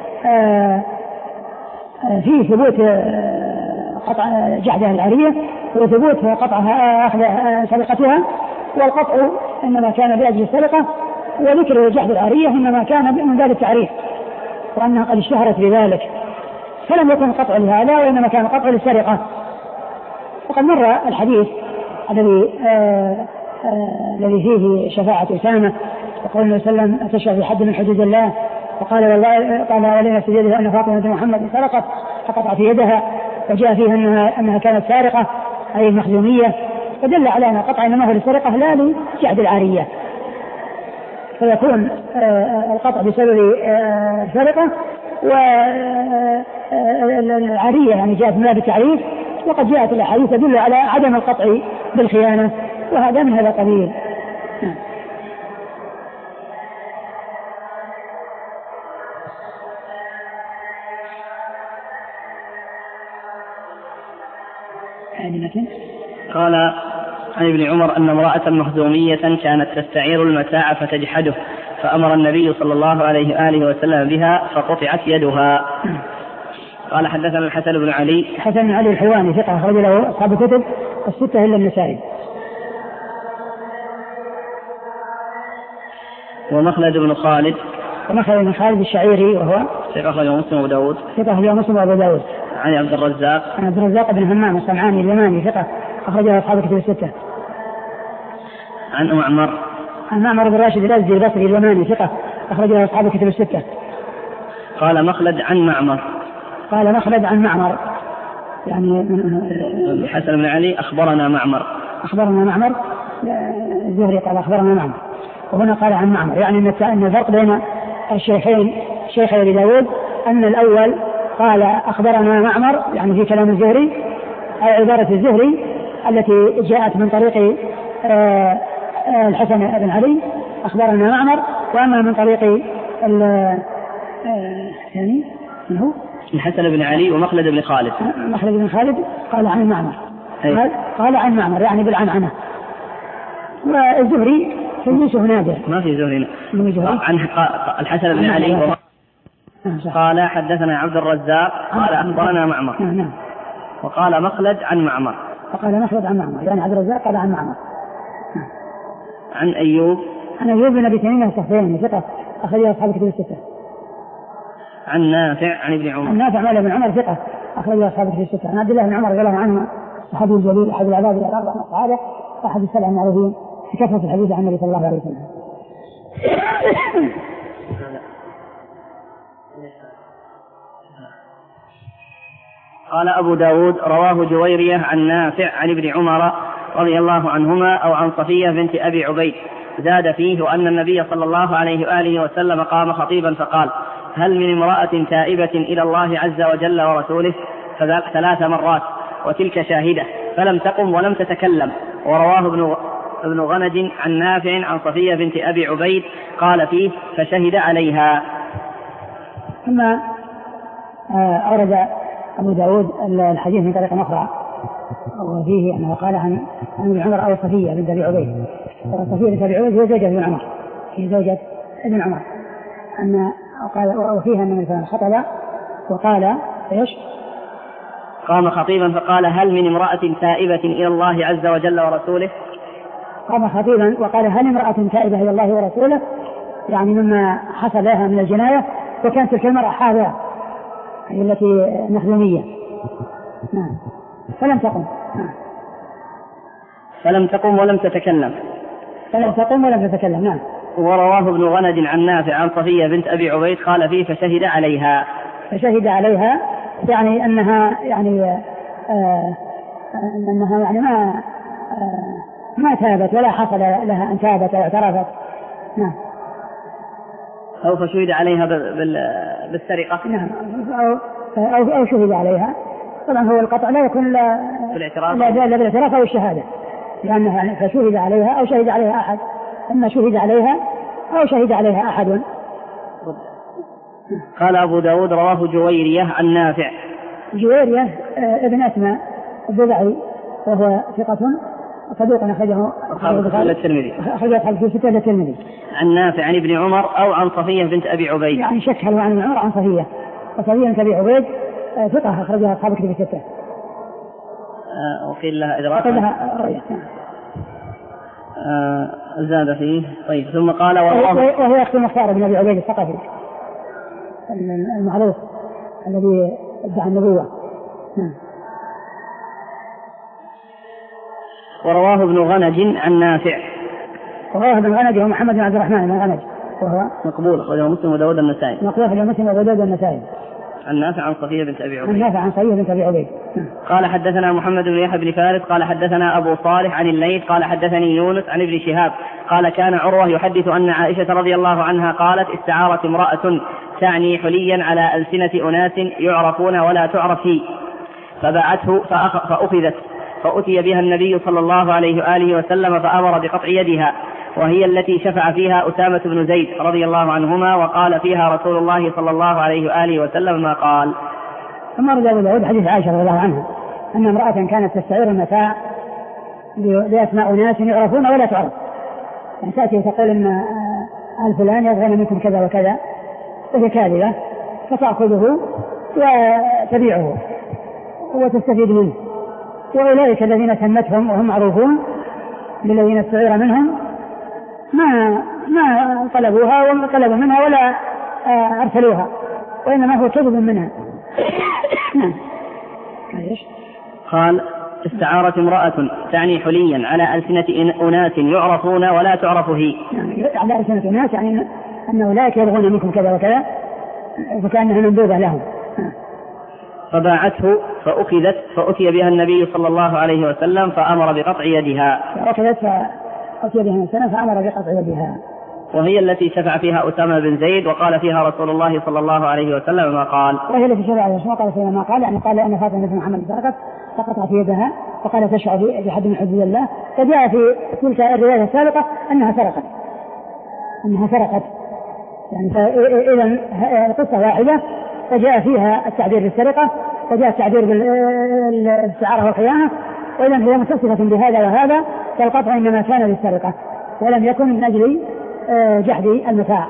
[SPEAKER 1] في ثبوت قطع جحدها العارية وثبوت قطعها أخذ سرقتها، والقطع إنما كان بأجل السرقة، وذكر جحد العارية إنما كان من باب التعريف وأنها قد اشتهرت بذلك، فلم يكن قطع لهذا وإنما كان قطع للسرقة. وقد مر الحديث الذي الذي فيه شفاعة أسامة وقال النبي صلى الله عليه وسلم تشفع في حد من حدود الله، وقال والله قال علينا في يده أن فاطمة محمد سرقت فقطع في يدها، وجاء فيها أنها, أنها كانت سارقة أي مخزومية، فدل على أن القطع إنما هو للسرقة لا لجحد العارية، فيكون القطع بسبب السرقة والعارية يعني جاءت من باب التعريف، وقد جاءت الأحاديث تدل على عدم القطع بالخيانة، وهذا من هذا القبيل.
[SPEAKER 2] قال عن ابن عمر أن امرأة مخزومية كانت تستعير المتاع فتجحده، فأمر النبي صلى الله عليه وآله وسلم بها فقطعت يدها. قال حدثنا الحسن بن علي
[SPEAKER 1] حسن بن علي الحلواني ثقة أخرج له أصحاب الكتب الستة إلا النسائي.
[SPEAKER 2] ومخلد بن خالد
[SPEAKER 1] ومخلد بن خالد الشعيري وهو
[SPEAKER 2] ثقة أخرجه مسلم وأبو داود
[SPEAKER 1] ثقة أخرجه مسلم وأبو داود.
[SPEAKER 2] عن عبد الرزاق
[SPEAKER 1] عن عبد الرزاق بن همام الصنعاني اليماني ثقة أخرجه أصحاب الكتب الستة.
[SPEAKER 2] عن معمر
[SPEAKER 1] عن معمر بن راشد الأزدي البصري اليماني ثقة أخرجه أصحاب الكتب الستة.
[SPEAKER 2] قال مخلد عن معمر
[SPEAKER 1] قال مخلد عن معمر يعني
[SPEAKER 2] حسن بن علي أخبرنا معمر
[SPEAKER 1] أخبرنا معمر الزهري قال أخبرنا معمر، وهنا قال عن معمر، يعني أن الفرق بين الشيخين شيخ أبي داود أن الأول قال أخبرنا معمر يعني في كلام الزهري أو عبارة الزهري التي جاءت من طريق الحسن بن علي أخبرنا معمر، وأما من طريق يعني من هو
[SPEAKER 2] الحسن بن علي ومخلد بن خالد
[SPEAKER 1] مخلد بن خالد قال عن معمر قال, قال عن معمر يعني بالعنعنة، والزهري تدليسه نادر
[SPEAKER 2] ما في زهري عن الحسن بن علي قال حدثنا عبد الرزاق قال أخبرنا معمر وقال مخلد عن معمر
[SPEAKER 1] وقال مخلد عن معمر يعني عبد الرزاق قال عن معمر.
[SPEAKER 2] عن أيوب
[SPEAKER 1] عن أيوب بن أبي تميم السختياني ثقة أخرجه أصحاب الكتب الستة.
[SPEAKER 2] عن نافع عن ابن عمر
[SPEAKER 1] عن نافع مولى بن عمر ثقة أخرجه أصحاب الكتب الستة. عن عبد الله بن عمر رضي الله عنه الصحابي الجليل أحد العباد الأربعة من الصحابة أحد السبع المعروفين بكثرة الحديث عن النبي صلى الله عليه وسلم.
[SPEAKER 2] قال أبو داود رواه جويرية عن نافع عن ابن عمر رضي الله عنهما أو عن صفية بنت أبي عبيد، زاد فيه وأن النبي صلى الله عليه وآله وسلم قام خطيبا فقال هل من امرأة تائبة إلى الله عز وجل ورسوله ثلاث مرات وتلك شاهدة فلم تقم ولم تتكلم. ورواه ابن ابن غنج عن نافع عن صفية بنت أبي عبيد قال فيه فشهد عليها.
[SPEAKER 1] ثم أورد أبو داود الحديث من طريق أخرى وفيه أنه قال عن ابن عمر أو صفية بنت أبي عبيد. صفية بنت أبي عبيد هي زوجة ابن عمر هي زوجة ابن عمر أن قال وفيها أن مثلا خطب وقال إيش
[SPEAKER 2] قام خطيبا فقال هل من امرأة تائبة إلى الله عز وجل ورسوله.
[SPEAKER 1] قام خطيبا وقال هل امرأة تائبة إلى الله ورسوله يعني مما حصل لها من الجناية، وكانت تلك المرأة حاضرة هي التي مخزومية. نعم فلم تقم نعم.
[SPEAKER 2] فلم تقم ولم تتكلم
[SPEAKER 1] فلم تقم ولم تتكلم نعم.
[SPEAKER 2] ورواه ابن غنج عن نافع عن صفية بنت أبي عبيد قال فيه فشهد عليها.
[SPEAKER 1] فشهد عليها يعني أنها يعني آه أنها يعني ما آه ما تابت ولا حصل لها أن تابت أو اعترفت. نعم.
[SPEAKER 2] أو فشهد عليها بالسرقة.
[SPEAKER 1] نعم أو أو أو شهد عليها. طبعا هو القطع لا يكون لا لا لا بالاعتراف أو الشهادة، لأنها فشهد عليها أو شهد عليها أحد، إما شهد عليها أو شهد عليها أحد.
[SPEAKER 2] قال أبو داود رواه جويرية عن نافع.
[SPEAKER 1] جويرية ابن أسماء الضبعي وهو ثقة صدوق أخرجه
[SPEAKER 2] الترمذي
[SPEAKER 1] أخرجه في ستة الترمذي.
[SPEAKER 2] عن نافع عن ابن عمر أو عن صفية بنت أبي عبيد.
[SPEAKER 1] يعني شك هل عن ابن عمر عن صفية، وصفية بنت أبي عبيد ثقة أخرجها أصحاب الكتب الستة.
[SPEAKER 2] وقيل لها إدراك
[SPEAKER 1] رؤية.
[SPEAKER 2] آه زاد فيه. طيب ثم قال
[SPEAKER 1] وهو يختم مختار بن أبي عبيد الثقفي المعروف الذي ادعى النبوة. نعم.
[SPEAKER 2] ورواه ابن غنج عن نافع.
[SPEAKER 1] ورواه ابن غنج ومحمد بن عبد الرحمن بن غنج وهو
[SPEAKER 2] مقبول أخرجه مسلم وداود النسائي.
[SPEAKER 1] مقبول أخرجه مسلم وداود النسائي.
[SPEAKER 2] عن نافع عن صفية بنت أبي عبيد.
[SPEAKER 1] عن نافع عن صفية بنت أبي عبيد.
[SPEAKER 2] قال حدثنا محمد بن يحيى بن فارس قال حدثنا أبو صالح عن الليث قال حدثني يونس عن ابن شهاب قال كان عروة يحدث أن عائشة رضي الله عنها قالت استعارت امرأة تعني حليا على ألسنة أناس يعرفون ولا تعرف هي فباعته فأخذت فأتي بها النبي صلى الله عليه وآله وسلم فأمر بقطع يدها، وهي التي شفع فيها أسامة بن زيد رضي الله عنهما وقال فيها رسول الله صلى الله عليه وآله وسلم ما قال.
[SPEAKER 1] ثم رجع أبو داود حديث عائشة رضي الله عنها أن امرأة كانت تستعير المتاع بأسماء ناس يعرفون ولا تعرف، يعني تأتي وتقول إن آل فلان يبغون منكم كذا وكذا وهي كاذبة فتأخذه وتبيعه وتستفيد منه، وأولئك الذين سمتهم وهم معروفون بالذين استعير منهم ما ما طلبوها وما طلبوا منها ولا أرسلوها، وإنما هو كذب منها.
[SPEAKER 2] قال استعارت امرأة تعني حليا على ألسنة أناس يعرفون ولا تعرف هي،
[SPEAKER 1] يعني على ألسنة أناس يعني أن أولئك يبغون منكم كذا وكذا فكأنها منبوذة لهم.
[SPEAKER 2] فباعته فأخذت فأتي بها النبي صلى الله عليه وسلم فأمر بقطع يدها.
[SPEAKER 1] فأخذت فأتي بها النبي فأمر بقطع يدها،
[SPEAKER 2] وهي التي شفع فيها أسامة بن زيد وقال فيها رسول الله صلى الله عليه وسلم ما قال.
[SPEAKER 1] وهي التي شفع فيها وقال فيها ما قال، يعني قال أن فاطمة بنت محمد سرقت فقطعت يدها وقال تشفع في حد من حدود الله، فجاء في تلك الرواية السابقة أنها سرقت أنها سرقت يعني إذا القصة واحدة، فجاء فيها التعبير بالسرقة وجاء التعبير بالاستعارة والخيانة، وإذا هي متصفة بهذا وهذا، فالقطع إنما كان بالسرقة ولم يكن من أجل جحد المتاع.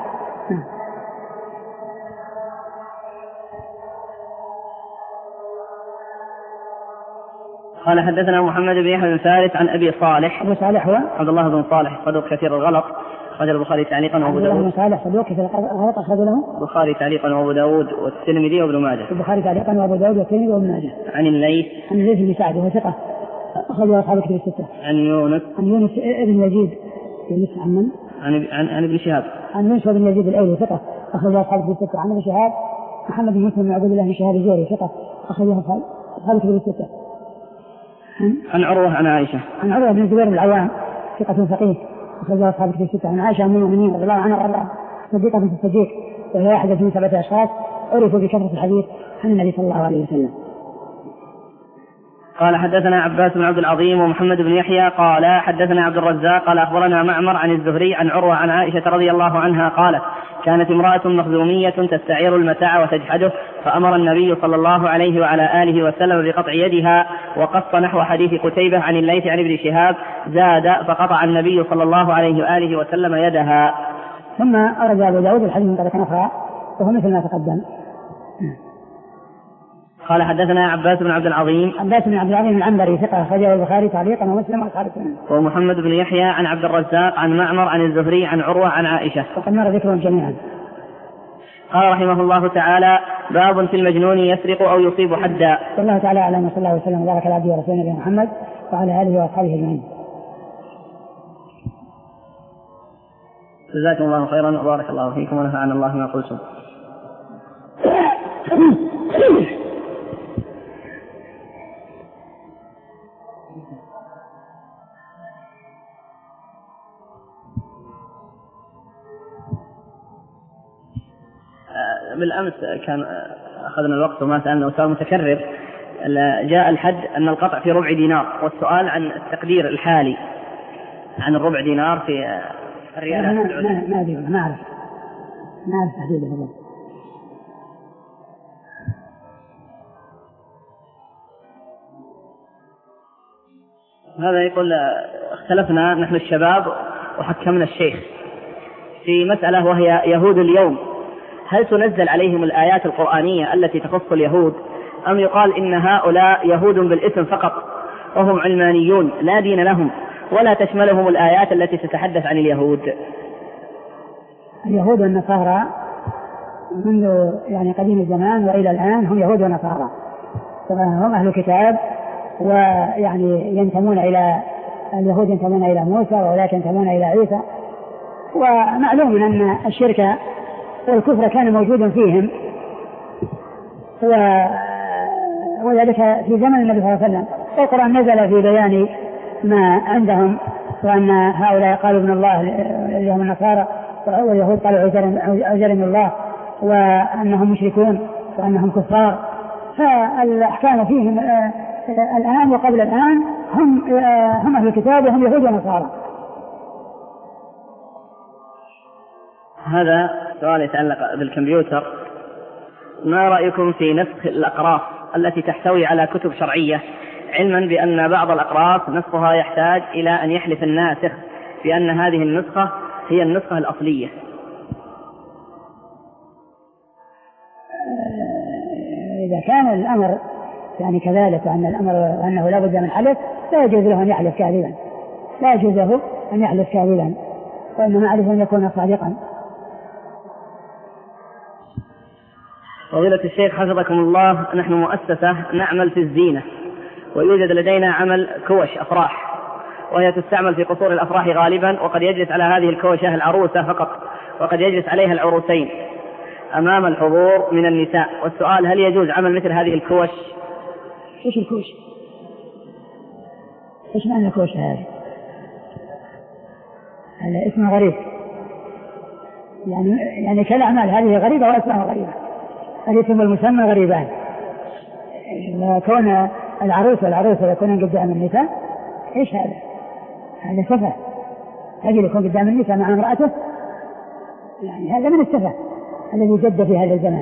[SPEAKER 2] قال حدثنا محمد بن يحيى بن فارس عن أبي صالح.
[SPEAKER 1] أبو صالح هو
[SPEAKER 2] عبد الله بن صالح صدوق كثير الغلط أخرج البخاري تعليقا وأبو داود.
[SPEAKER 1] عبد الله بن صالح صدوق كثير الغلط أخرج له
[SPEAKER 2] البخاري تعليقا وأبو داود والترمذي وابن ماجه.
[SPEAKER 1] البخاري تعليقا وأبو داود والترمذي وابن ماجه.
[SPEAKER 2] عن الليث
[SPEAKER 1] عن الليث بن سعد وهو ثقة أخرج أصحاب الكتب الستة.
[SPEAKER 2] عن يونس
[SPEAKER 1] عن يونس ابن يزيد يونس عن من؟
[SPEAKER 2] عن عن عن ابن شهاب.
[SPEAKER 1] عن يونس بن يزيد الأيلي ثقة أخرج أصحاب الكتب الستة. عن ابن شهاب محمد بن مسلم بن عبد الله بن شهاب الزهري ثقة أخرج أصحاب الكتب الستة.
[SPEAKER 2] عن عروة عن عائشة.
[SPEAKER 1] عن عروة بن الزبير بن العوام ثقة فقيه أخرج أصحاب الكتب الستة. عن عائشة أم المؤمنين رضي الله عنها وأرضاها صديقة بنت الصديق وهي واحدة من سبعة أشخاص عرفوا بكثرة الحديث عن النبي صلى الله عليه وسلم.
[SPEAKER 2] قال حدثنا عباس بن عبد العظيم ومحمد بن يحيى قال حدثنا عبد الرزاق قال أخبرنا معمر عن الزهري عن عروة عن عائشة رضي الله عنها قالت كانت امرأة مخزومية تستعير المتاع وتجحده فأمر النبي صلى الله عليه وعلى آله وسلم بقطع يدها، وقص نحو حديث قتيبة عن الليث عن ابن شهاب زاد فقطع النبي صلى الله عليه وآله وسلم يدها.
[SPEAKER 1] ثم أرد أبو داود الحديث من طريق أخرى وهو مثل ما تقدم.
[SPEAKER 2] قال حدثنا عباس بن عبد العظيم.
[SPEAKER 1] عباس بن عبد العظيم العنبري ثقة أخرجه البخاري تعليقا ومسلم وأصحاب السنن.
[SPEAKER 2] ومحمد بن يحيى عن عبد الرزاق عن معمر عن الزهري عن عروة عن عائشة
[SPEAKER 1] وقد مر ذكرهم جميعا.
[SPEAKER 2] قال رحمه الله تعالى باب في المجنون يسرق أو يصيب حدا.
[SPEAKER 1] والله تعالى أعلم وصلى الله وسلم وبارك على عبده ورسوله نبينا محمد وعلى آله وأصحابه أجمعين.
[SPEAKER 2] جزاكم الله خيرا وبارك الله فيكم ونفعنا الله ما قلتم. بالأمس كان أخذنا الوقت وما سألنا وسؤال متكرر جاء الحد أن القطع في ربع دينار، والسؤال عن التقدير الحالي عن الربع دينار في الريالات.
[SPEAKER 1] ما أدري ما أعرف ما أعرف تحديده هذا.
[SPEAKER 2] هذا يقول اختلفنا نحن الشباب وحكمنا الشيخ في مسألة وهي يهود اليوم، هل تنزل عليهم الآيات القرآنية التي تخص اليهود أم يقال إن هؤلاء يهود بالاسم فقط وهم علمانيون لا دين لهم ولا تشملهم الآيات التي تتحدث عن اليهود؟
[SPEAKER 1] اليهود والنصارى منذ يعني قديم الزمان وإلى الآن هم يهود ونصارى، هم أهل الكتاب، ويعني ينتمون إلى اليهود ينتمون إلى موسى وأولئك ينتمون إلى عيسى. ومعلوم أن الشرك والكفر كان موجودا فيهم، وذلك في زمن النبي صلى الله عليه وسلم. القرآن نزل في بيان ما عندهم، وأن هؤلاء قالوا ابن الله اليوم النصارى، واليهود قالوا عزير من الله، وأنهم مشركون وأنهم كفار. فالأحكام فيهم الآن وقبل الآن هم هم أهل الكتاب وهم يهود ونصارى.
[SPEAKER 2] هذا سؤال يتعلق بالكمبيوتر. ما رأيكم في نسخ الأقراص التي تحتوي على كتب شرعية، علما بأن بعض الأقراص نسخها يحتاج إلى أن يحلف الناسخ بأن هذه النسخة هي النسخة الأصلية؟
[SPEAKER 1] إذا كان الأمر يعني كذلك، وأن الأمر أنه لا بد من حلف، لا يجوز له أن يحلف كاذبا، لا يجوز له أن يحلف كاذبا، وإنما عليه أن يكون صادقا.
[SPEAKER 2] فضيلة الشيخ حفظكم الله، نحن مؤسسة نعمل في الزينة، ويوجد لدينا عمل كوش أفراح، وهي تستعمل في قصور الأفراح غالبا، وقد يجلس على هذه الكوشة العروسة فقط، وقد يجلس عليها العروسين أمام الحضور من النساء. والسؤال: هل يجوز عمل مثل هذه الكوش؟
[SPEAKER 1] إيش الكوش؟ إيش معنى الكوش هذه؟ هذا اسم غريب، يعني يعني كالأعمال هذه غريبة وأسماء غريبة، الاسم والمسمى غريبان. كون العروس والعروسة يكونون قدام النساء، إيش هذا؟ هذا سفه. رجل يكون قدام النساء مع امرأته، يعني هذا من السفه الذي جد في هذا الزمان.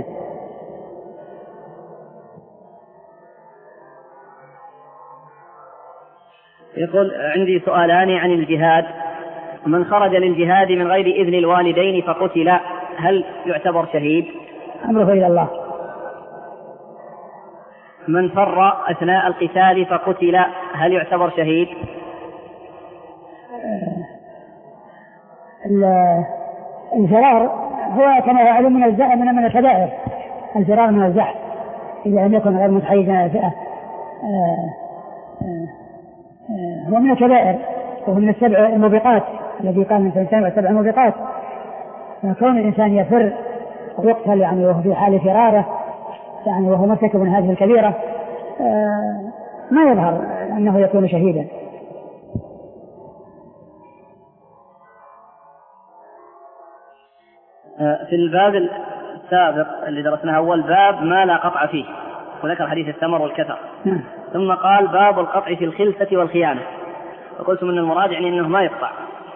[SPEAKER 2] يقول: عندي سؤالان عن الجهاد. من خرج للجهاد من غير إذن الوالدين فقتل، هل يعتبر شهيد؟
[SPEAKER 1] أمره إلى الله.
[SPEAKER 2] من فر أثناء القتال فقتل، هل يعتبر شهيد؟
[SPEAKER 1] الفرار هو كما يعلم من الزحف من الكبائر، الفرار من الزحف إذا لم يكن غير متحيزا إلى الفئة هو من الكبائر، وهو من السبع الموبقات الذي قال من الإنسان والسبع الموبقات. فكون الإنسان يفر ويقتل يعني وهو في حال فراره يعني وهو مرتكب من هذه الكبيرة ما يظهر أنه يكون شهيدا.
[SPEAKER 2] في الباب السابق اللي درسناه أول باب ما لا قطع فيه، وذكر حديث الثمر والكثر، ثم قال باب القطع في الخلسة والخيانة، وقلت من المراد يعني أنه ما يقطع.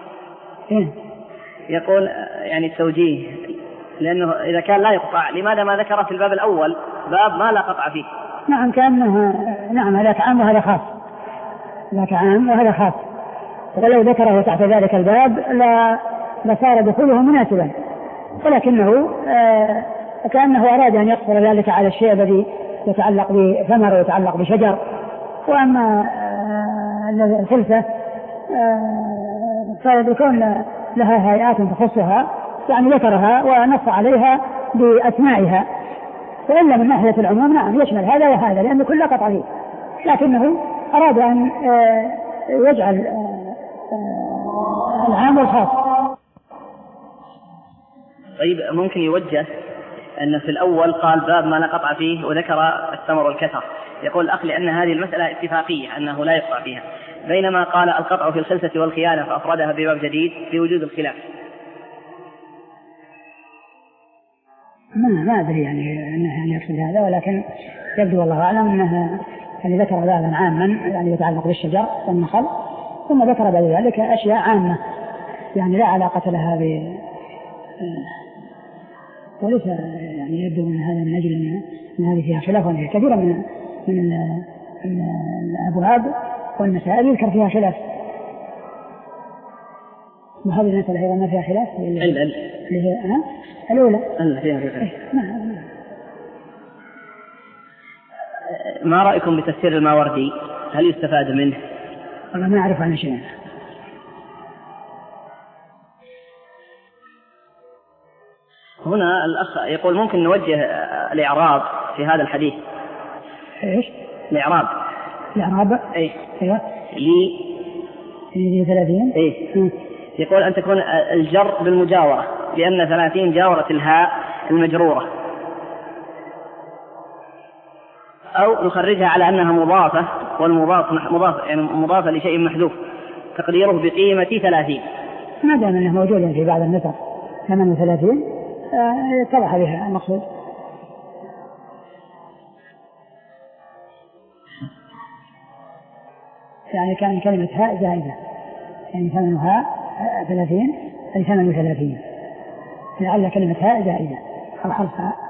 [SPEAKER 2] يقول يعني التوجيه، لأنه إذا كان لا يقطع لماذا ما ذكر في الباب الأول باب ما لا قطع فيه؟
[SPEAKER 1] نعم كأنه نعم هذاك عام وهذا خاص، ذاك عام وهذا خاص، ولو ذكره تحت ذلك الباب لا لصار دخوله مناسبا، ولكنه آه كأنه أراد أن يقصر ذلك على الشيء الذي يتعلق بثمر ويتعلق بشجر. وأما آه الخلسة آه فيكون لها هيئات تخصها، يعني ذكرها ونص عليها بأسمائها، فإلا من ناحية العموم نعم يشمل هذا وهذا لأنه كله قطع فيه، لكنه أراد أن آه يجعل آه العام والخاص.
[SPEAKER 2] طيب ممكن يوجه أن في الأول قال باب ما لا قطع فيه وذكر الثمر والكثر، يقول الأخ لأن هذه المسألة اتفاقية أنه لا يقطع فيها، بينما قال القطع في الخلسة والخيانة فأفردها بباب جديد بوجود الخلاف.
[SPEAKER 1] ما ما أدري يعني أنه يعني يقصد هذا، ولكن يبدو والله أعلم أنه يعني ذكر بابا عاما يعني يتعلق بالشجر والنخل، ثم ذكر بعد ذلك أشياء عامة يعني لا علاقة لها ب وليس يعني يبدو من هذا من أجل أن هذه فيها خلاف كثيرا من من الأبواب والمسائل يذكر فيها خلاف، وهذه المسألة أيضا ما فيها خلاف.
[SPEAKER 2] ال ال
[SPEAKER 1] اللي هي أنا الأولى
[SPEAKER 2] ال فيها خلاف.
[SPEAKER 1] إيه؟ ما
[SPEAKER 2] ما رأيكم بتفسير الماوردي؟ هل يستفاد منه؟
[SPEAKER 1] والله ما أعرف عنه شيء.
[SPEAKER 2] هنا الأخ يقول ممكن نوجه الإعراب في هذا الحديث.
[SPEAKER 1] إيش؟
[SPEAKER 2] الإعراب.
[SPEAKER 1] الإعراب.
[SPEAKER 2] إيه.
[SPEAKER 1] أيوة.
[SPEAKER 2] لي.
[SPEAKER 1] لي ثلاثين.
[SPEAKER 2] إيه. يقول أن تكون الجر بالمجاورة لأن ثلاثين جاورت الهاء المجرورة، أو نخرجها على أنها مضافة، والمضاف مضاف يعني مضافة لشيء محذوف تقديره بقيمة ثلاثين.
[SPEAKER 1] ما دام أنه موجود في بعض النسخ ثمانية وثلاثين اتضح بها المقصود. يعني كان كلمة هاء زائدة، يعني ثمن هاء ثلاثين أي ثمن وثلاثين، لعل كلمة هاء زائدة أو حرف هاء.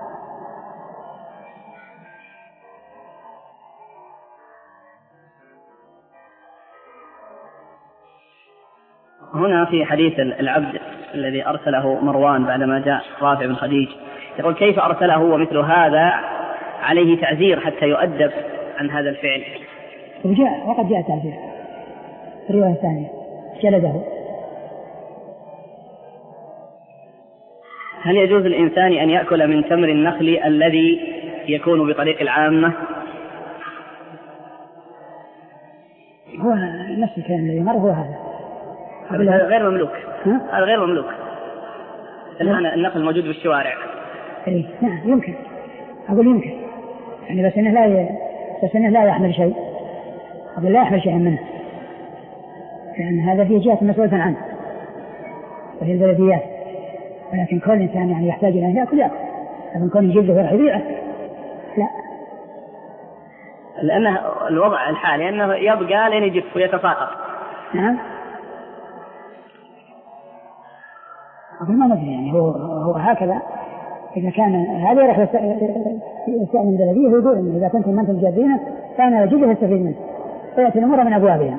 [SPEAKER 2] هنا في حديث العبد الذي أرسله مروان بعدما جاء رافع بن خديج، يقول كيف أرسله ومثل هذا عليه تعزير حتى يؤدب عن هذا الفعل.
[SPEAKER 1] وجاء وقد جاء تعزير في الرواية الثانية جلده.
[SPEAKER 2] هل يجوز الإنسان أن يأكل من تمر النخل الذي يكون بطريق العامة؟
[SPEAKER 1] هو نفس الكلام الذي مر هو هذا.
[SPEAKER 2] هذا غير مملوك. هذا غير مملوك. الآن النخل موجود بالشوارع.
[SPEAKER 1] إيه نعم يمكن. أقول يمكن. يعني بس إنه لا ي... بس إنه لا يحمل شيء. أقول لا يحمل شيء منه. لأن هذا فيه جهة مسؤولة عنه. وهي البلديات. ولكن كل إنسان يعني يحتاج إلى أن يأكل يأكل. لكن كل يجيب له يبيعه. لا.
[SPEAKER 2] لأن الوضع الحالي أنه يبقى لين يجف ويتساقط.
[SPEAKER 1] نعم. أقول ما ندري يعني هو هو هكذا. إذا كان هذا يروح يستأذن البلدية ويقول إن إذا كنتم ما أنتم جادينه فأنا أجد أستفيد منه فيأتي الأمور من أبوابها.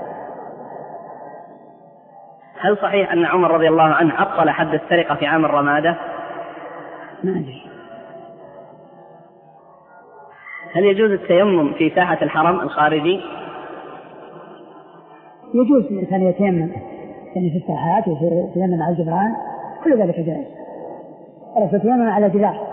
[SPEAKER 2] هل صحيح أن عمر رضي الله عنه عطل حد السرقة في عام الرمادة؟
[SPEAKER 1] ما أدري.
[SPEAKER 2] هل يجوز التيمم في ساحة الحرم الخارجي؟
[SPEAKER 1] يجوز الإنسان يتيمم يعني في الساحات ويتيمم على الجدران كل ذلك جائز. ولا تتيمم على جدار